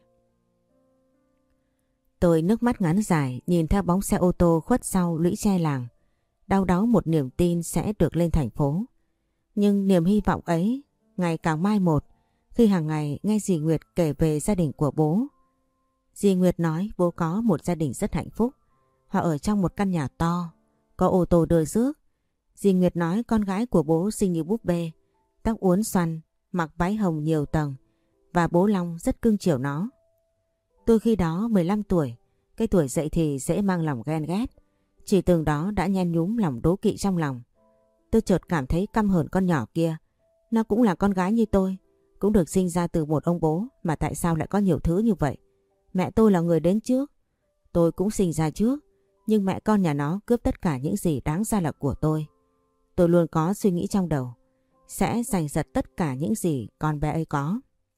Tôi nước mắt ngắn dài nhìn theo bóng xe ô tô khuất sau lũy tre làng. Đau đáu một niềm tin sẽ được lên thành phố. Nhưng niềm hy vọng ấy ngày càng mai một khi hàng ngày nghe dì Nguyệt kể về gia đình của bố. Dì Nguyệt nói bố có một gia đình rất hạnh phúc. Họ ở trong một căn nhà to, có ô tô đưa rước. Dì Nguyệt nói con gái của bố xinh như búp bê, tóc uốn xoăn, mặc váy hồng nhiều tầng và bố Long rất cưng chiều nó. Tôi khi đó 15 tuổi, cái tuổi dậy thì dễ mang lòng ghen ghét. Chỉ từng đó đã nhen nhúm lòng đố kỵ trong lòng. Tôi chợt cảm thấy căm hờn con nhỏ kia. Nó cũng là con gái như tôi, cũng được sinh ra từ một ông bố mà tại sao lại có nhiều thứ như vậy. Mẹ tôi là người đến trước, tôi cũng sinh ra trước, nhưng mẹ con nhà nó cướp tất cả những gì đáng ra là của tôi. Tôi luôn có suy nghĩ trong đầu, sẽ giành giật tất cả những gì con bé ấy có.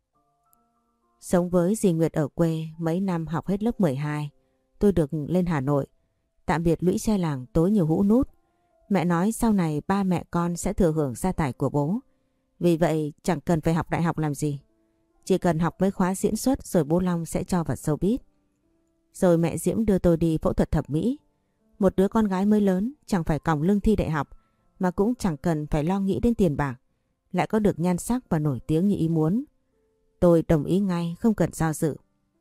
Sống với dì Nguyệt ở quê mấy năm học hết lớp 12, tôi được lên Hà Nội. Tạm biệt lũy tre làng tối nhiều hũ nút. Mẹ nói sau này ba mẹ con sẽ thừa hưởng gia tài của bố. Vì vậy chẳng cần phải học đại học làm gì. Chỉ cần học mấy khóa diễn xuất rồi bố Long sẽ cho vào showbiz. Rồi mẹ Diễm đưa tôi đi phẫu thuật thẩm mỹ. Một đứa con gái mới lớn chẳng phải còng lưng thi đại học, mà cũng chẳng cần phải lo nghĩ đến tiền bạc, lại có được nhan sắc và nổi tiếng như ý muốn. Tôi đồng ý ngay, không cần do dự.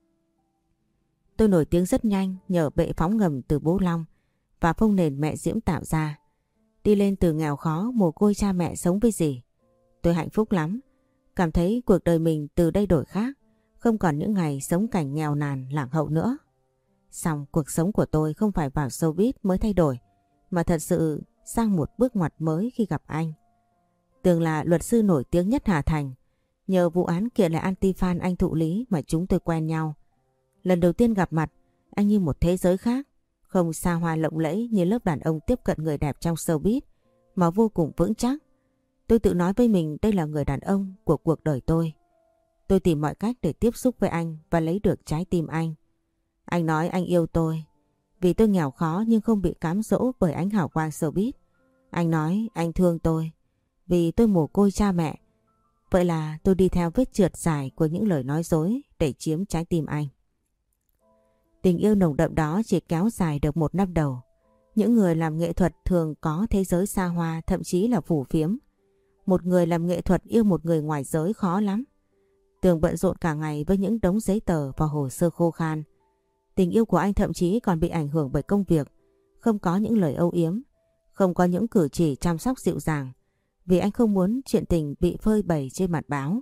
Tôi nổi tiếng rất nhanh nhờ bệ phóng ngầm từ bố Long và phông nền mẹ Diễm tạo ra. Đi lên từ nghèo khó mồ côi cha mẹ sống với dì. Tôi hạnh phúc lắm, cảm thấy cuộc đời mình từ đây đổi khác, không còn những ngày sống cảnh nghèo nàn lạc hậu nữa. Song cuộc sống của tôi không phải vào showbiz mới thay đổi, mà thật sự sang một bước ngoặt mới khi gặp anh. Từng là luật sư nổi tiếng nhất Hà Thành, nhờ vụ án kiện lại anti-fan anh thụ lý mà chúng tôi quen nhau. Lần đầu tiên gặp mặt, anh như một thế giới khác, không xa hoa lộng lẫy như lớp đàn ông tiếp cận người đẹp trong showbiz, mà vô cùng vững chắc. Tôi tự nói với mình đây là người đàn ông của cuộc đời tôi. Tôi tìm mọi cách để tiếp xúc với anh và lấy được trái tim anh. Anh nói anh yêu tôi, vì tôi nghèo khó nhưng không bị cám dỗ bởi ánh hào quang showbiz. Anh nói anh thương tôi, vì tôi mồ côi cha mẹ. Vậy là tôi đi theo vết trượt dài của những lời nói dối để chiếm trái tim anh. Tình yêu nồng đậm đó chỉ kéo dài được một năm đầu. Những người làm nghệ thuật thường có thế giới xa hoa, thậm chí là phù phiếm. Một người làm nghệ thuật yêu một người ngoài giới khó lắm. Tường bận rộn cả ngày với những đống giấy tờ và hồ sơ khô khan. Tình yêu của anh thậm chí còn bị ảnh hưởng bởi công việc, không có những lời âu yếm, không có những cử chỉ chăm sóc dịu dàng, vì anh không muốn chuyện tình bị phơi bày trên mặt báo.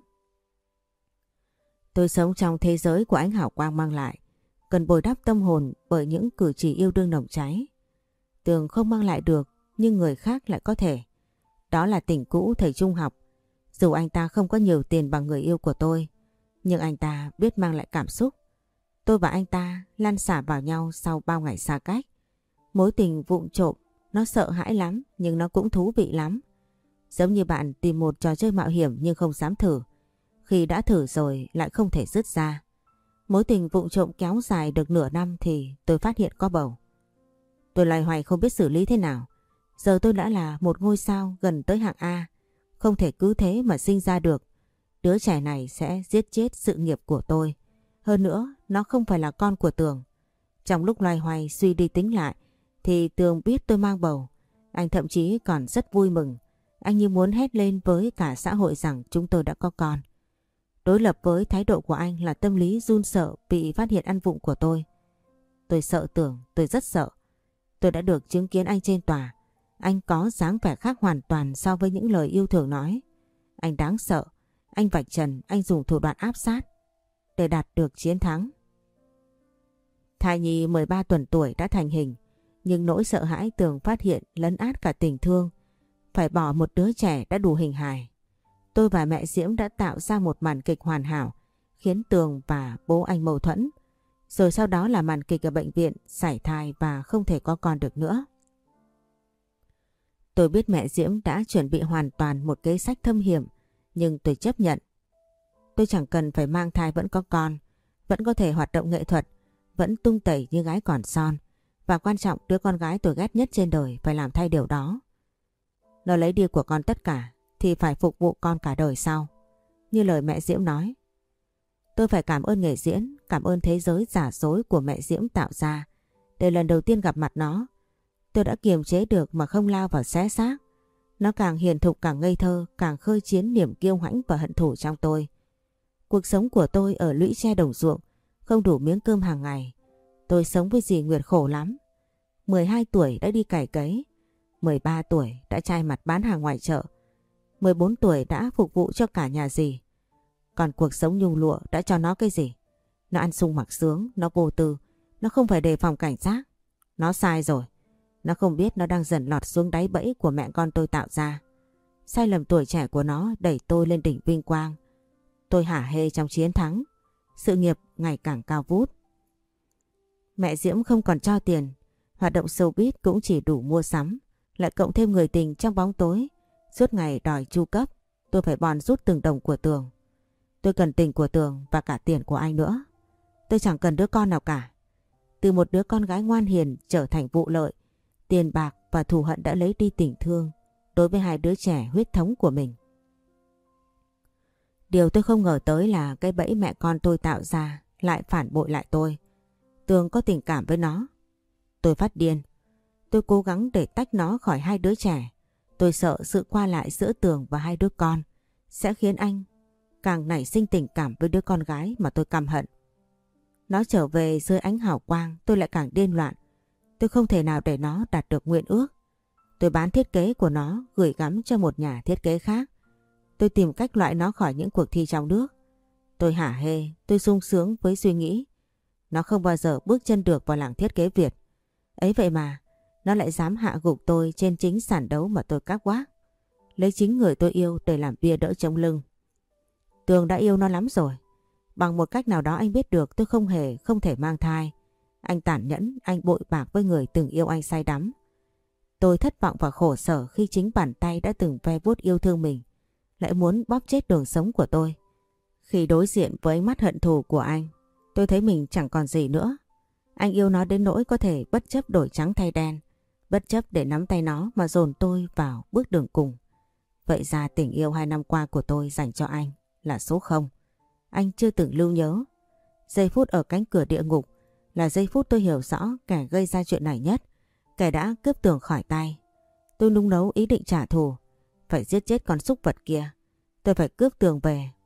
Tôi sống trong thế giới của ánh hào quang mang lại, cần bồi đắp tâm hồn bởi những cử chỉ yêu đương nồng cháy. Tường không mang lại được, nhưng người khác lại có thể. Đó là tình cũ thời trung học. Dù anh ta không có nhiều tiền bằng người yêu của tôi, nhưng anh ta biết mang lại cảm xúc. Tôi và anh ta lăn xả vào nhau sau bao ngày xa cách. Mối tình vụng trộm, nó sợ hãi lắm nhưng nó cũng thú vị lắm. Giống như bạn tìm một trò chơi mạo hiểm nhưng không dám thử. Khi đã thử rồi lại không thể dứt ra. Mối tình vụng trộm kéo dài được nửa năm thì tôi phát hiện có bầu. Tôi loay hoay không biết xử lý thế nào. Giờ tôi đã là một ngôi sao gần tới hạng A. Không thể cứ thế mà sinh ra được. Đứa trẻ này sẽ giết chết sự nghiệp của tôi. Hơn nữa, nó không phải là con của Tường. Trong lúc loay hoay suy đi tính lại, thì Tường biết tôi mang bầu. Anh thậm chí còn rất vui mừng. Anh như muốn hét lên với cả xã hội rằng chúng tôi đã có con. Đối lập với thái độ của anh là tâm lý run sợ bị phát hiện ăn vụng của tôi. Tôi sợ Tường, tôi rất sợ. Tôi đã được chứng kiến anh trên tòa. Anh có dáng vẻ khác hoàn toàn so với những lời yêu thường nói. Anh đáng sợ. Anh vạch trần, anh dùng thủ đoạn áp sát để đạt được chiến thắng. Thai nhi 13 tuần tuổi đã thành hình, nhưng nỗi sợ hãi Tường phát hiện lấn át cả tình thương. Phải bỏ một đứa trẻ đã đủ hình hài. Tôi và mẹ Diễm đã tạo ra một màn kịch hoàn hảo, khiến Tường và bố anh mâu thuẫn. Rồi sau đó là màn kịch ở bệnh viện, sảy thai và không thể có con được nữa. Tôi biết mẹ Diễm đã chuẩn bị hoàn toàn một kế sách thâm hiểm, nhưng tôi chấp nhận. Tôi chẳng cần phải mang thai vẫn có con, vẫn có thể hoạt động nghệ thuật, vẫn tung tẩy như gái còn son. Và quan trọng đứa con gái tôi ghét nhất trên đời phải làm thay điều đó. Nó lấy đi của con tất cả thì phải phục vụ con cả đời sau. Như lời mẹ Diễm nói. Tôi phải cảm ơn nghề diễn, cảm ơn thế giới giả dối của mẹ Diễm tạo ra. Để lần đầu tiên gặp mặt nó, tôi đã kiềm chế được mà không lao vào xé xác. Nó càng hiền thục càng ngây thơ, càng khơi chiến niềm kiêu hãnh và hận thù trong tôi. Cuộc sống của tôi ở lũy tre đồng ruộng, không đủ miếng cơm hàng ngày. Tôi sống với dì Nguyệt khổ lắm. 12 tuổi đã đi cày cấy, 13 tuổi đã chai mặt bán hàng ngoài chợ, 14 tuổi đã phục vụ cho cả nhà dì. Còn cuộc sống nhung lụa đã cho nó cái gì? Nó ăn sung mặc sướng, nó vô tư, nó không phải đề phòng cảnh giác. Nó sai rồi. Nó không biết nó đang dần lọt xuống đáy bẫy của mẹ con tôi tạo ra. Sai lầm tuổi trẻ của nó đẩy tôi lên đỉnh vinh quang. Tôi hả hê trong chiến thắng. Sự nghiệp ngày càng cao vút. Mẹ Diễm không còn cho tiền. Hoạt động showbiz cũng chỉ đủ mua sắm. Lại cộng thêm người tình trong bóng tối. Suốt ngày đòi chu cấp. Tôi phải bòn rút từng đồng của Tường. Tôi cần tình của Tường và cả tiền của anh nữa. Tôi chẳng cần đứa con nào cả. Từ một đứa con gái ngoan hiền trở thành vụ lợi. Tiền bạc và thù hận đã lấy đi tình thương đối với hai đứa trẻ huyết thống của mình. Điều tôi không ngờ tới là cái bẫy mẹ con tôi tạo ra lại phản bội lại tôi. Tường có tình cảm với nó. Tôi phát điên. Tôi cố gắng để tách nó khỏi hai đứa trẻ. Tôi sợ sự qua lại giữa Tường và hai đứa con sẽ khiến anh càng nảy sinh tình cảm với đứa con gái mà tôi căm hận. Nó trở về dưới ánh hào quang, tôi lại càng điên loạn. Tôi không thể nào để nó đạt được nguyện ước. Tôi bán thiết kế của nó gửi gắm cho một nhà thiết kế khác. Tôi tìm cách loại nó khỏi những cuộc thi trong nước. Tôi hả hê, tôi sung sướng với suy nghĩ nó không bao giờ bước chân được vào làng thiết kế Việt. Ấy vậy mà, nó lại dám hạ gục tôi trên chính sàn đấu mà tôi cáp quác. Lấy chính người tôi yêu để làm bia đỡ chống lưng. Tường đã yêu nó lắm rồi. Bằng một cách nào đó anh biết được tôi không thể mang thai. Anh tàn nhẫn, anh bội bạc với người từng yêu anh say đắm. Tôi thất vọng và khổ sở khi chính bàn tay đã từng ve vuốt yêu thương mình lại muốn bóp chết đường sống của tôi. Khi đối diện với ánh mắt hận thù của anh, tôi thấy mình chẳng còn gì nữa. Anh yêu nó đến nỗi có thể bất chấp đổi trắng thay đen, bất chấp để nắm tay nó mà dồn tôi vào bước đường cùng. Vậy ra tình yêu 2 năm qua của tôi dành cho anh là số 0. Anh chưa từng lưu nhớ. Giây phút ở cánh cửa địa ngục là giây phút tôi hiểu rõ kẻ gây ra chuyện này nhất, kẻ đã cướp Tường khỏi tay. Tôi nung nấu ý định trả thù, phải giết chết con súc vật kia. Tôi phải cướp Tường về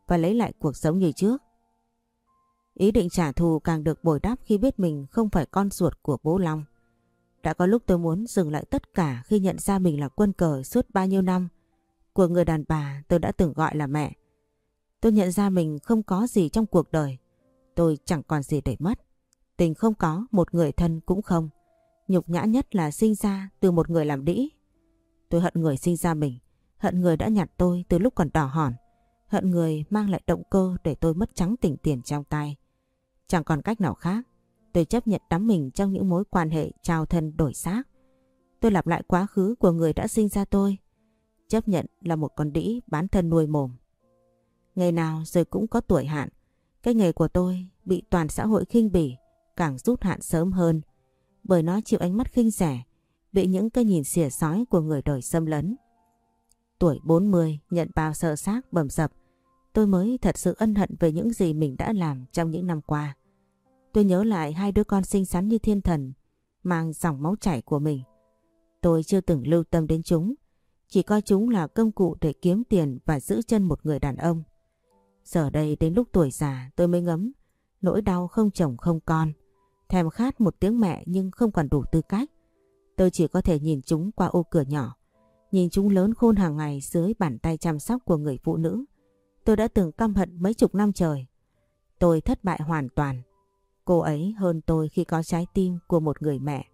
và lấy lại cuộc sống như trước. Ý định trả thù càng được bồi đắp khi biết mình không phải con ruột của bố Long. Đã có lúc tôi muốn dừng lại tất cả khi nhận ra mình là quân cờ suốt bao nhiêu năm của người đàn bà tôi đã từng gọi là mẹ. Tôi nhận ra mình không có gì trong cuộc đời. Tôi chẳng còn gì để mất. Tình không có, một người thân cũng không. Nhục nhã nhất là sinh ra từ một người làm đĩ. Tôi hận người sinh ra mình, hận người đã nhặt tôi từ lúc còn đỏ hòn, hận người mang lại động cơ để tôi mất trắng tỉnh tiền trong tay. Chẳng còn cách nào khác, tôi chấp nhận đắm mình trong những mối quan hệ trao thân đổi xác. Tôi lặp lại quá khứ của người đã sinh ra tôi, chấp nhận là một con đĩ bán thân nuôi mồm. Ngày nào rồi cũng có tuổi hạn, cái nghề của tôi bị toàn xã hội khinh bỉ, càng rút hạn sớm hơn, bởi nó chịu ánh mắt khinh rẻ, bị những cái nhìn xỉa xói của người đời xâm lấn. Tuổi 40 nhận bao sơ xác bầm dập, tôi mới thật sự ân hận về những gì mình đã làm trong những năm qua. Tôi nhớ lại hai đứa con xinh xắn như thiên thần, mang dòng máu chảy của mình. Tôi chưa từng lưu tâm đến chúng, chỉ coi chúng là công cụ để kiếm tiền và giữ chân một người đàn ông. Giờ đây đến lúc tuổi già tôi mới ngấm nỗi đau không chồng không con, thèm khát một tiếng mẹ nhưng không còn đủ tư cách. Tôi chỉ có thể nhìn chúng qua ô cửa nhỏ, nhìn chúng lớn khôn hàng ngày dưới bàn tay chăm sóc của người phụ nữ tôi đã từng căm hận mấy chục năm trời. Tôi thất bại hoàn toàn. Cô ấy hơn tôi khi có trái tim của một người mẹ.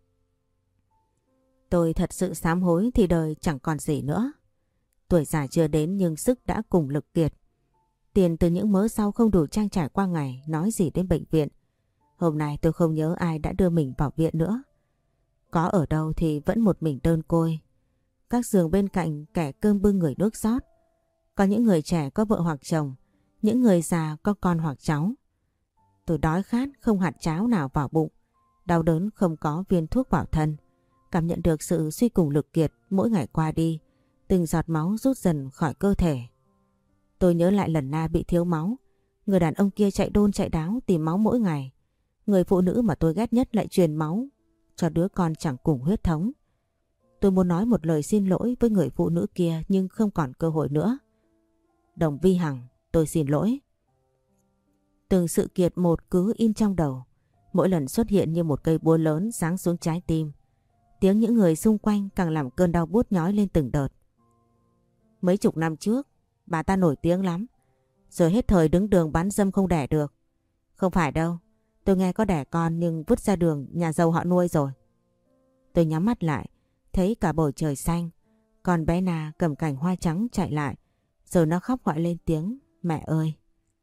Tôi thật sự sám hối thì đời chẳng còn gì nữa. Tuổi già chưa đến nhưng sức đã cùng lực kiệt. Tiền từ những mớ rau không đủ trang trải qua ngày, nói gì đến bệnh viện. Hôm nay tôi không nhớ ai đã đưa mình vào viện nữa. Có ở đâu thì vẫn một mình đơn côi. Các giường bên cạnh kẻ cơm bưng người nước rót. Có những người trẻ có vợ hoặc chồng, những người già có con hoặc cháu. Tôi đói khát không hạt cháo nào vào bụng, đau đớn không có viên thuốc vào thân. Cảm nhận được sự suy cùng lực kiệt mỗi ngày qua đi, từng giọt máu rút dần khỏi cơ thể. Tôi nhớ lại lần Na bị thiếu máu, người đàn ông kia chạy đôn chạy đáo tìm máu mỗi ngày. Người phụ nữ mà tôi ghét nhất lại truyền máu cho đứa con chẳng cùng huyết thống. Tôi muốn nói một lời xin lỗi với người phụ nữ kia nhưng không còn cơ hội nữa. Đồng Vi Hằng, tôi xin lỗi. Từng sự kiệt một cứ in trong đầu, mỗi lần xuất hiện như một cây búa lớn giáng xuống trái tim. Tiếng những người xung quanh càng làm cơn đau buốt nhói lên từng đợt. Mấy chục năm trước, bà ta nổi tiếng lắm, rồi hết thời đứng đường bán dâm không đẻ được. Không phải đâu, tôi nghe có đẻ con nhưng vứt ra đường nhà giàu họ nuôi rồi. Tôi nhắm mắt lại, thấy cả bầu trời xanh, còn bé Na cầm cành hoa trắng chạy lại, rồi nó khóc gọi lên tiếng mẹ ơi.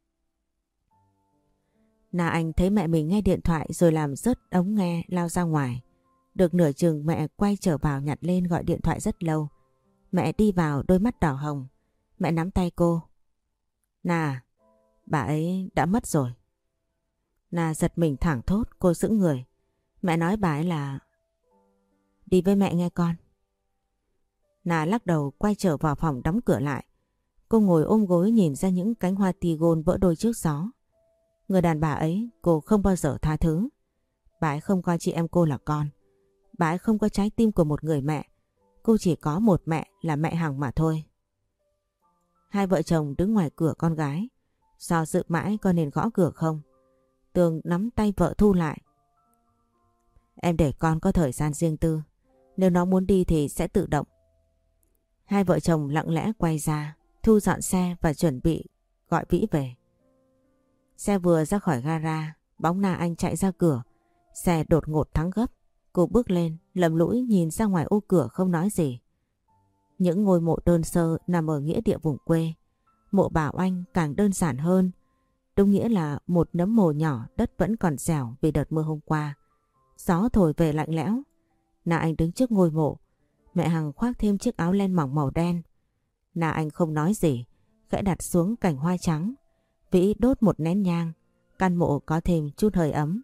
Na Anh thấy mẹ mình nghe điện thoại rồi làm rớt ống nghe lao ra ngoài. Được nửa chừng mẹ quay trở vào nhặt lên gọi điện thoại rất lâu. Mẹ đi vào đôi mắt đỏ hồng. Mẹ nắm tay cô. Na, bà ấy đã mất rồi. Na giật mình thảng thốt, cô sững người. Mẹ nói bà ấy là... Đi với mẹ nghe con. Na lắc đầu quay trở vào phòng đóng cửa lại. Cô ngồi ôm gối nhìn ra những cánh hoa tigon vỡ đôi trước gió. Người đàn bà ấy cô không bao giờ tha thứ. Bà ấy không coi chị em cô là con. Bà ấy không có trái tim của một người mẹ. Cô chỉ có một mẹ là mẹ Hằng mà thôi. Hai vợ chồng đứng ngoài cửa con gái. Do dự mãi có nên gõ cửa không? Tường nắm tay vợ thu lại. Em để con có thời gian riêng tư. Nếu nó muốn đi thì sẽ tự động. Hai vợ chồng lặng lẽ quay ra, Thu dọn xe và chuẩn bị gọi Vĩ về. Xe vừa ra khỏi gara, bóng Na Anh chạy ra cửa. Xe đột ngột thắng gấp. Cô bước lên, lầm lũi nhìn ra ngoài ô cửa không nói gì. Những ngôi mộ đơn sơ nằm ở nghĩa địa vùng quê. Mộ Bảo Anh càng đơn giản hơn. Đúng nghĩa là một nấm mồ nhỏ, đất vẫn còn dẻo vì đợt mưa hôm qua. Gió thổi về lạnh lẽo. Na Anh đứng trước ngôi mộ. Mẹ Hằng khoác thêm chiếc áo len mỏng màu đen. Na Anh không nói gì, khẽ đặt xuống cành hoa trắng. Vĩ đốt một nén nhang, căn mộ có thêm chút hơi ấm.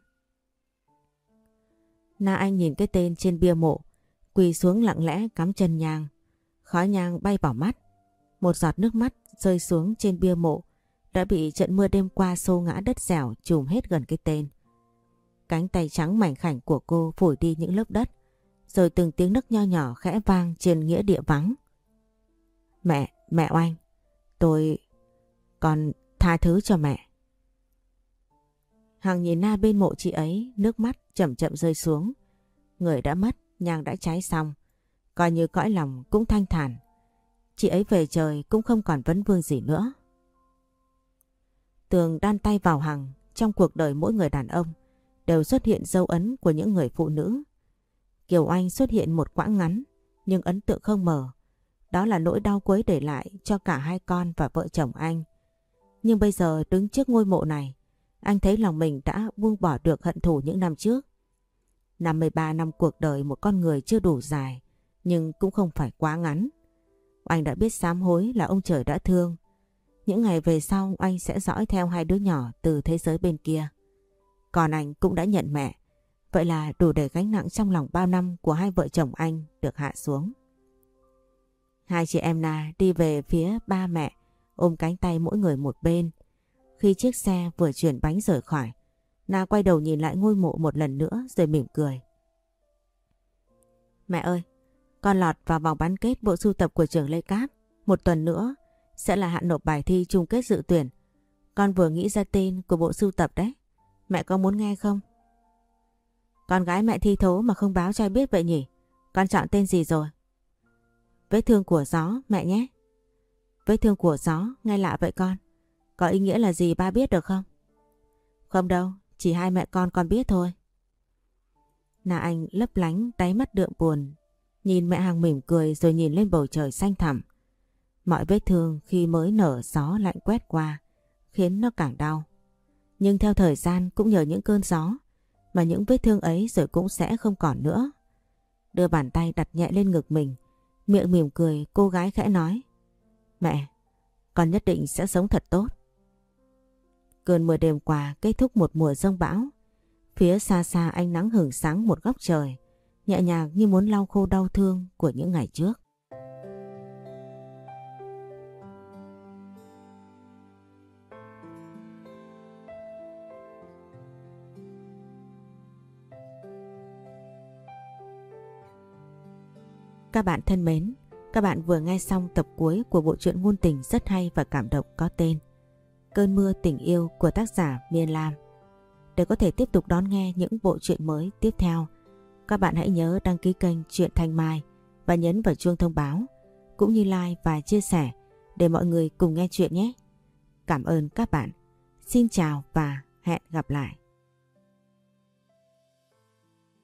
Na Anh nhìn cái tên trên bia mộ, quỳ xuống lặng lẽ cắm chân nhang. Khói nhang bay vào mắt. Một giọt nước mắt rơi xuống trên bia mộ đã bị trận mưa đêm qua xô ngã đất dẻo trùm hết gần cái tên. Cánh tay trắng mảnh khảnh của cô phủi đi những lớp đất, rồi từng tiếng nấc nho nhỏ khẽ vang trên nghĩa địa vắng. Mẹ Oanh, tôi... Con tha thứ cho mẹ. Hằng nhìn Na bên mộ chị ấy, nước mắt chậm chậm rơi xuống. Người đã mất, nhang đã cháy xong, coi như cõi lòng cũng thanh thản. Chị ấy về trời cũng không còn vấn vương gì nữa. Tường đan tay vào Hằng. Trong cuộc đời mỗi người đàn ông đều xuất hiện dấu ấn của những người phụ nữ. Kiều Anh xuất hiện một quãng ngắn nhưng ấn tượng không mờ. Đó là nỗi đau cuối để lại cho cả hai con và vợ chồng anh. Nhưng bây giờ đứng trước ngôi mộ này, anh thấy lòng mình đã buông bỏ được hận thù những năm trước. 53 năm cuộc đời một con người chưa đủ dài, nhưng cũng không phải quá ngắn. Anh đã biết sám hối là ông trời đã thương. Những ngày về sau anh sẽ dõi theo hai đứa nhỏ từ thế giới bên kia. Còn anh cũng đã nhận mẹ. Vậy là đủ để gánh nặng trong lòng bao năm của hai vợ chồng anh được hạ xuống. Hai chị em Na đi về phía ba mẹ, ôm cánh tay mỗi người một bên. Khi chiếc xe vừa chuyển bánh rời khỏi, Na quay đầu nhìn lại ngôi mộ một lần nữa rồi mỉm cười. Mẹ ơi, con lọt vào vòng bán kết bộ sưu tập của trường Lê Cáp. Một tuần nữa sẽ là hạn nộp bài thi chung kết dự tuyển. Con vừa nghĩ ra tên của bộ sưu tập đấy. Mẹ có muốn nghe không? Con gái mẹ thi thố mà không báo cho ai biết vậy nhỉ? Con chọn tên gì rồi? Vết thương của gió mẹ nhé. Vết thương của gió, nghe lạ vậy con. Có ý nghĩa là gì ba biết được không? Không đâu, chỉ hai mẹ con biết thôi. Na Anh lấp lánh đáy mắt đượm buồn. Nhìn mẹ Hằng mỉm cười rồi nhìn lên bầu trời xanh thẳm. Mọi vết thương khi mới nở gió lạnh quét qua khiến nó càng đau. Nhưng theo thời gian cũng nhờ những cơn gió mà những vết thương ấy rồi cũng sẽ không còn nữa. Đưa bàn tay đặt nhẹ lên ngực mình, miệng mỉm cười cô gái khẽ nói. Mẹ, con nhất định sẽ sống thật tốt. Cơn mưa đêm qua kết thúc một mùa giông bão. Phía xa xa ánh nắng hửng sáng một góc trời, nhẹ nhàng như muốn lau khô đau thương của những ngày trước. Các bạn thân mến, các bạn vừa nghe xong tập cuối của bộ truyện ngôn tình rất hay và cảm động có tên Cơn mưa tình yêu của tác giả Miên Lam. Để có thể tiếp tục đón nghe những bộ truyện mới tiếp theo, các bạn hãy nhớ đăng ký kênh Truyện Thanh Mai và nhấn vào chuông thông báo, cũng như like và chia sẻ để mọi người cùng nghe chuyện nhé. Cảm ơn các bạn. Xin chào và hẹn gặp lại.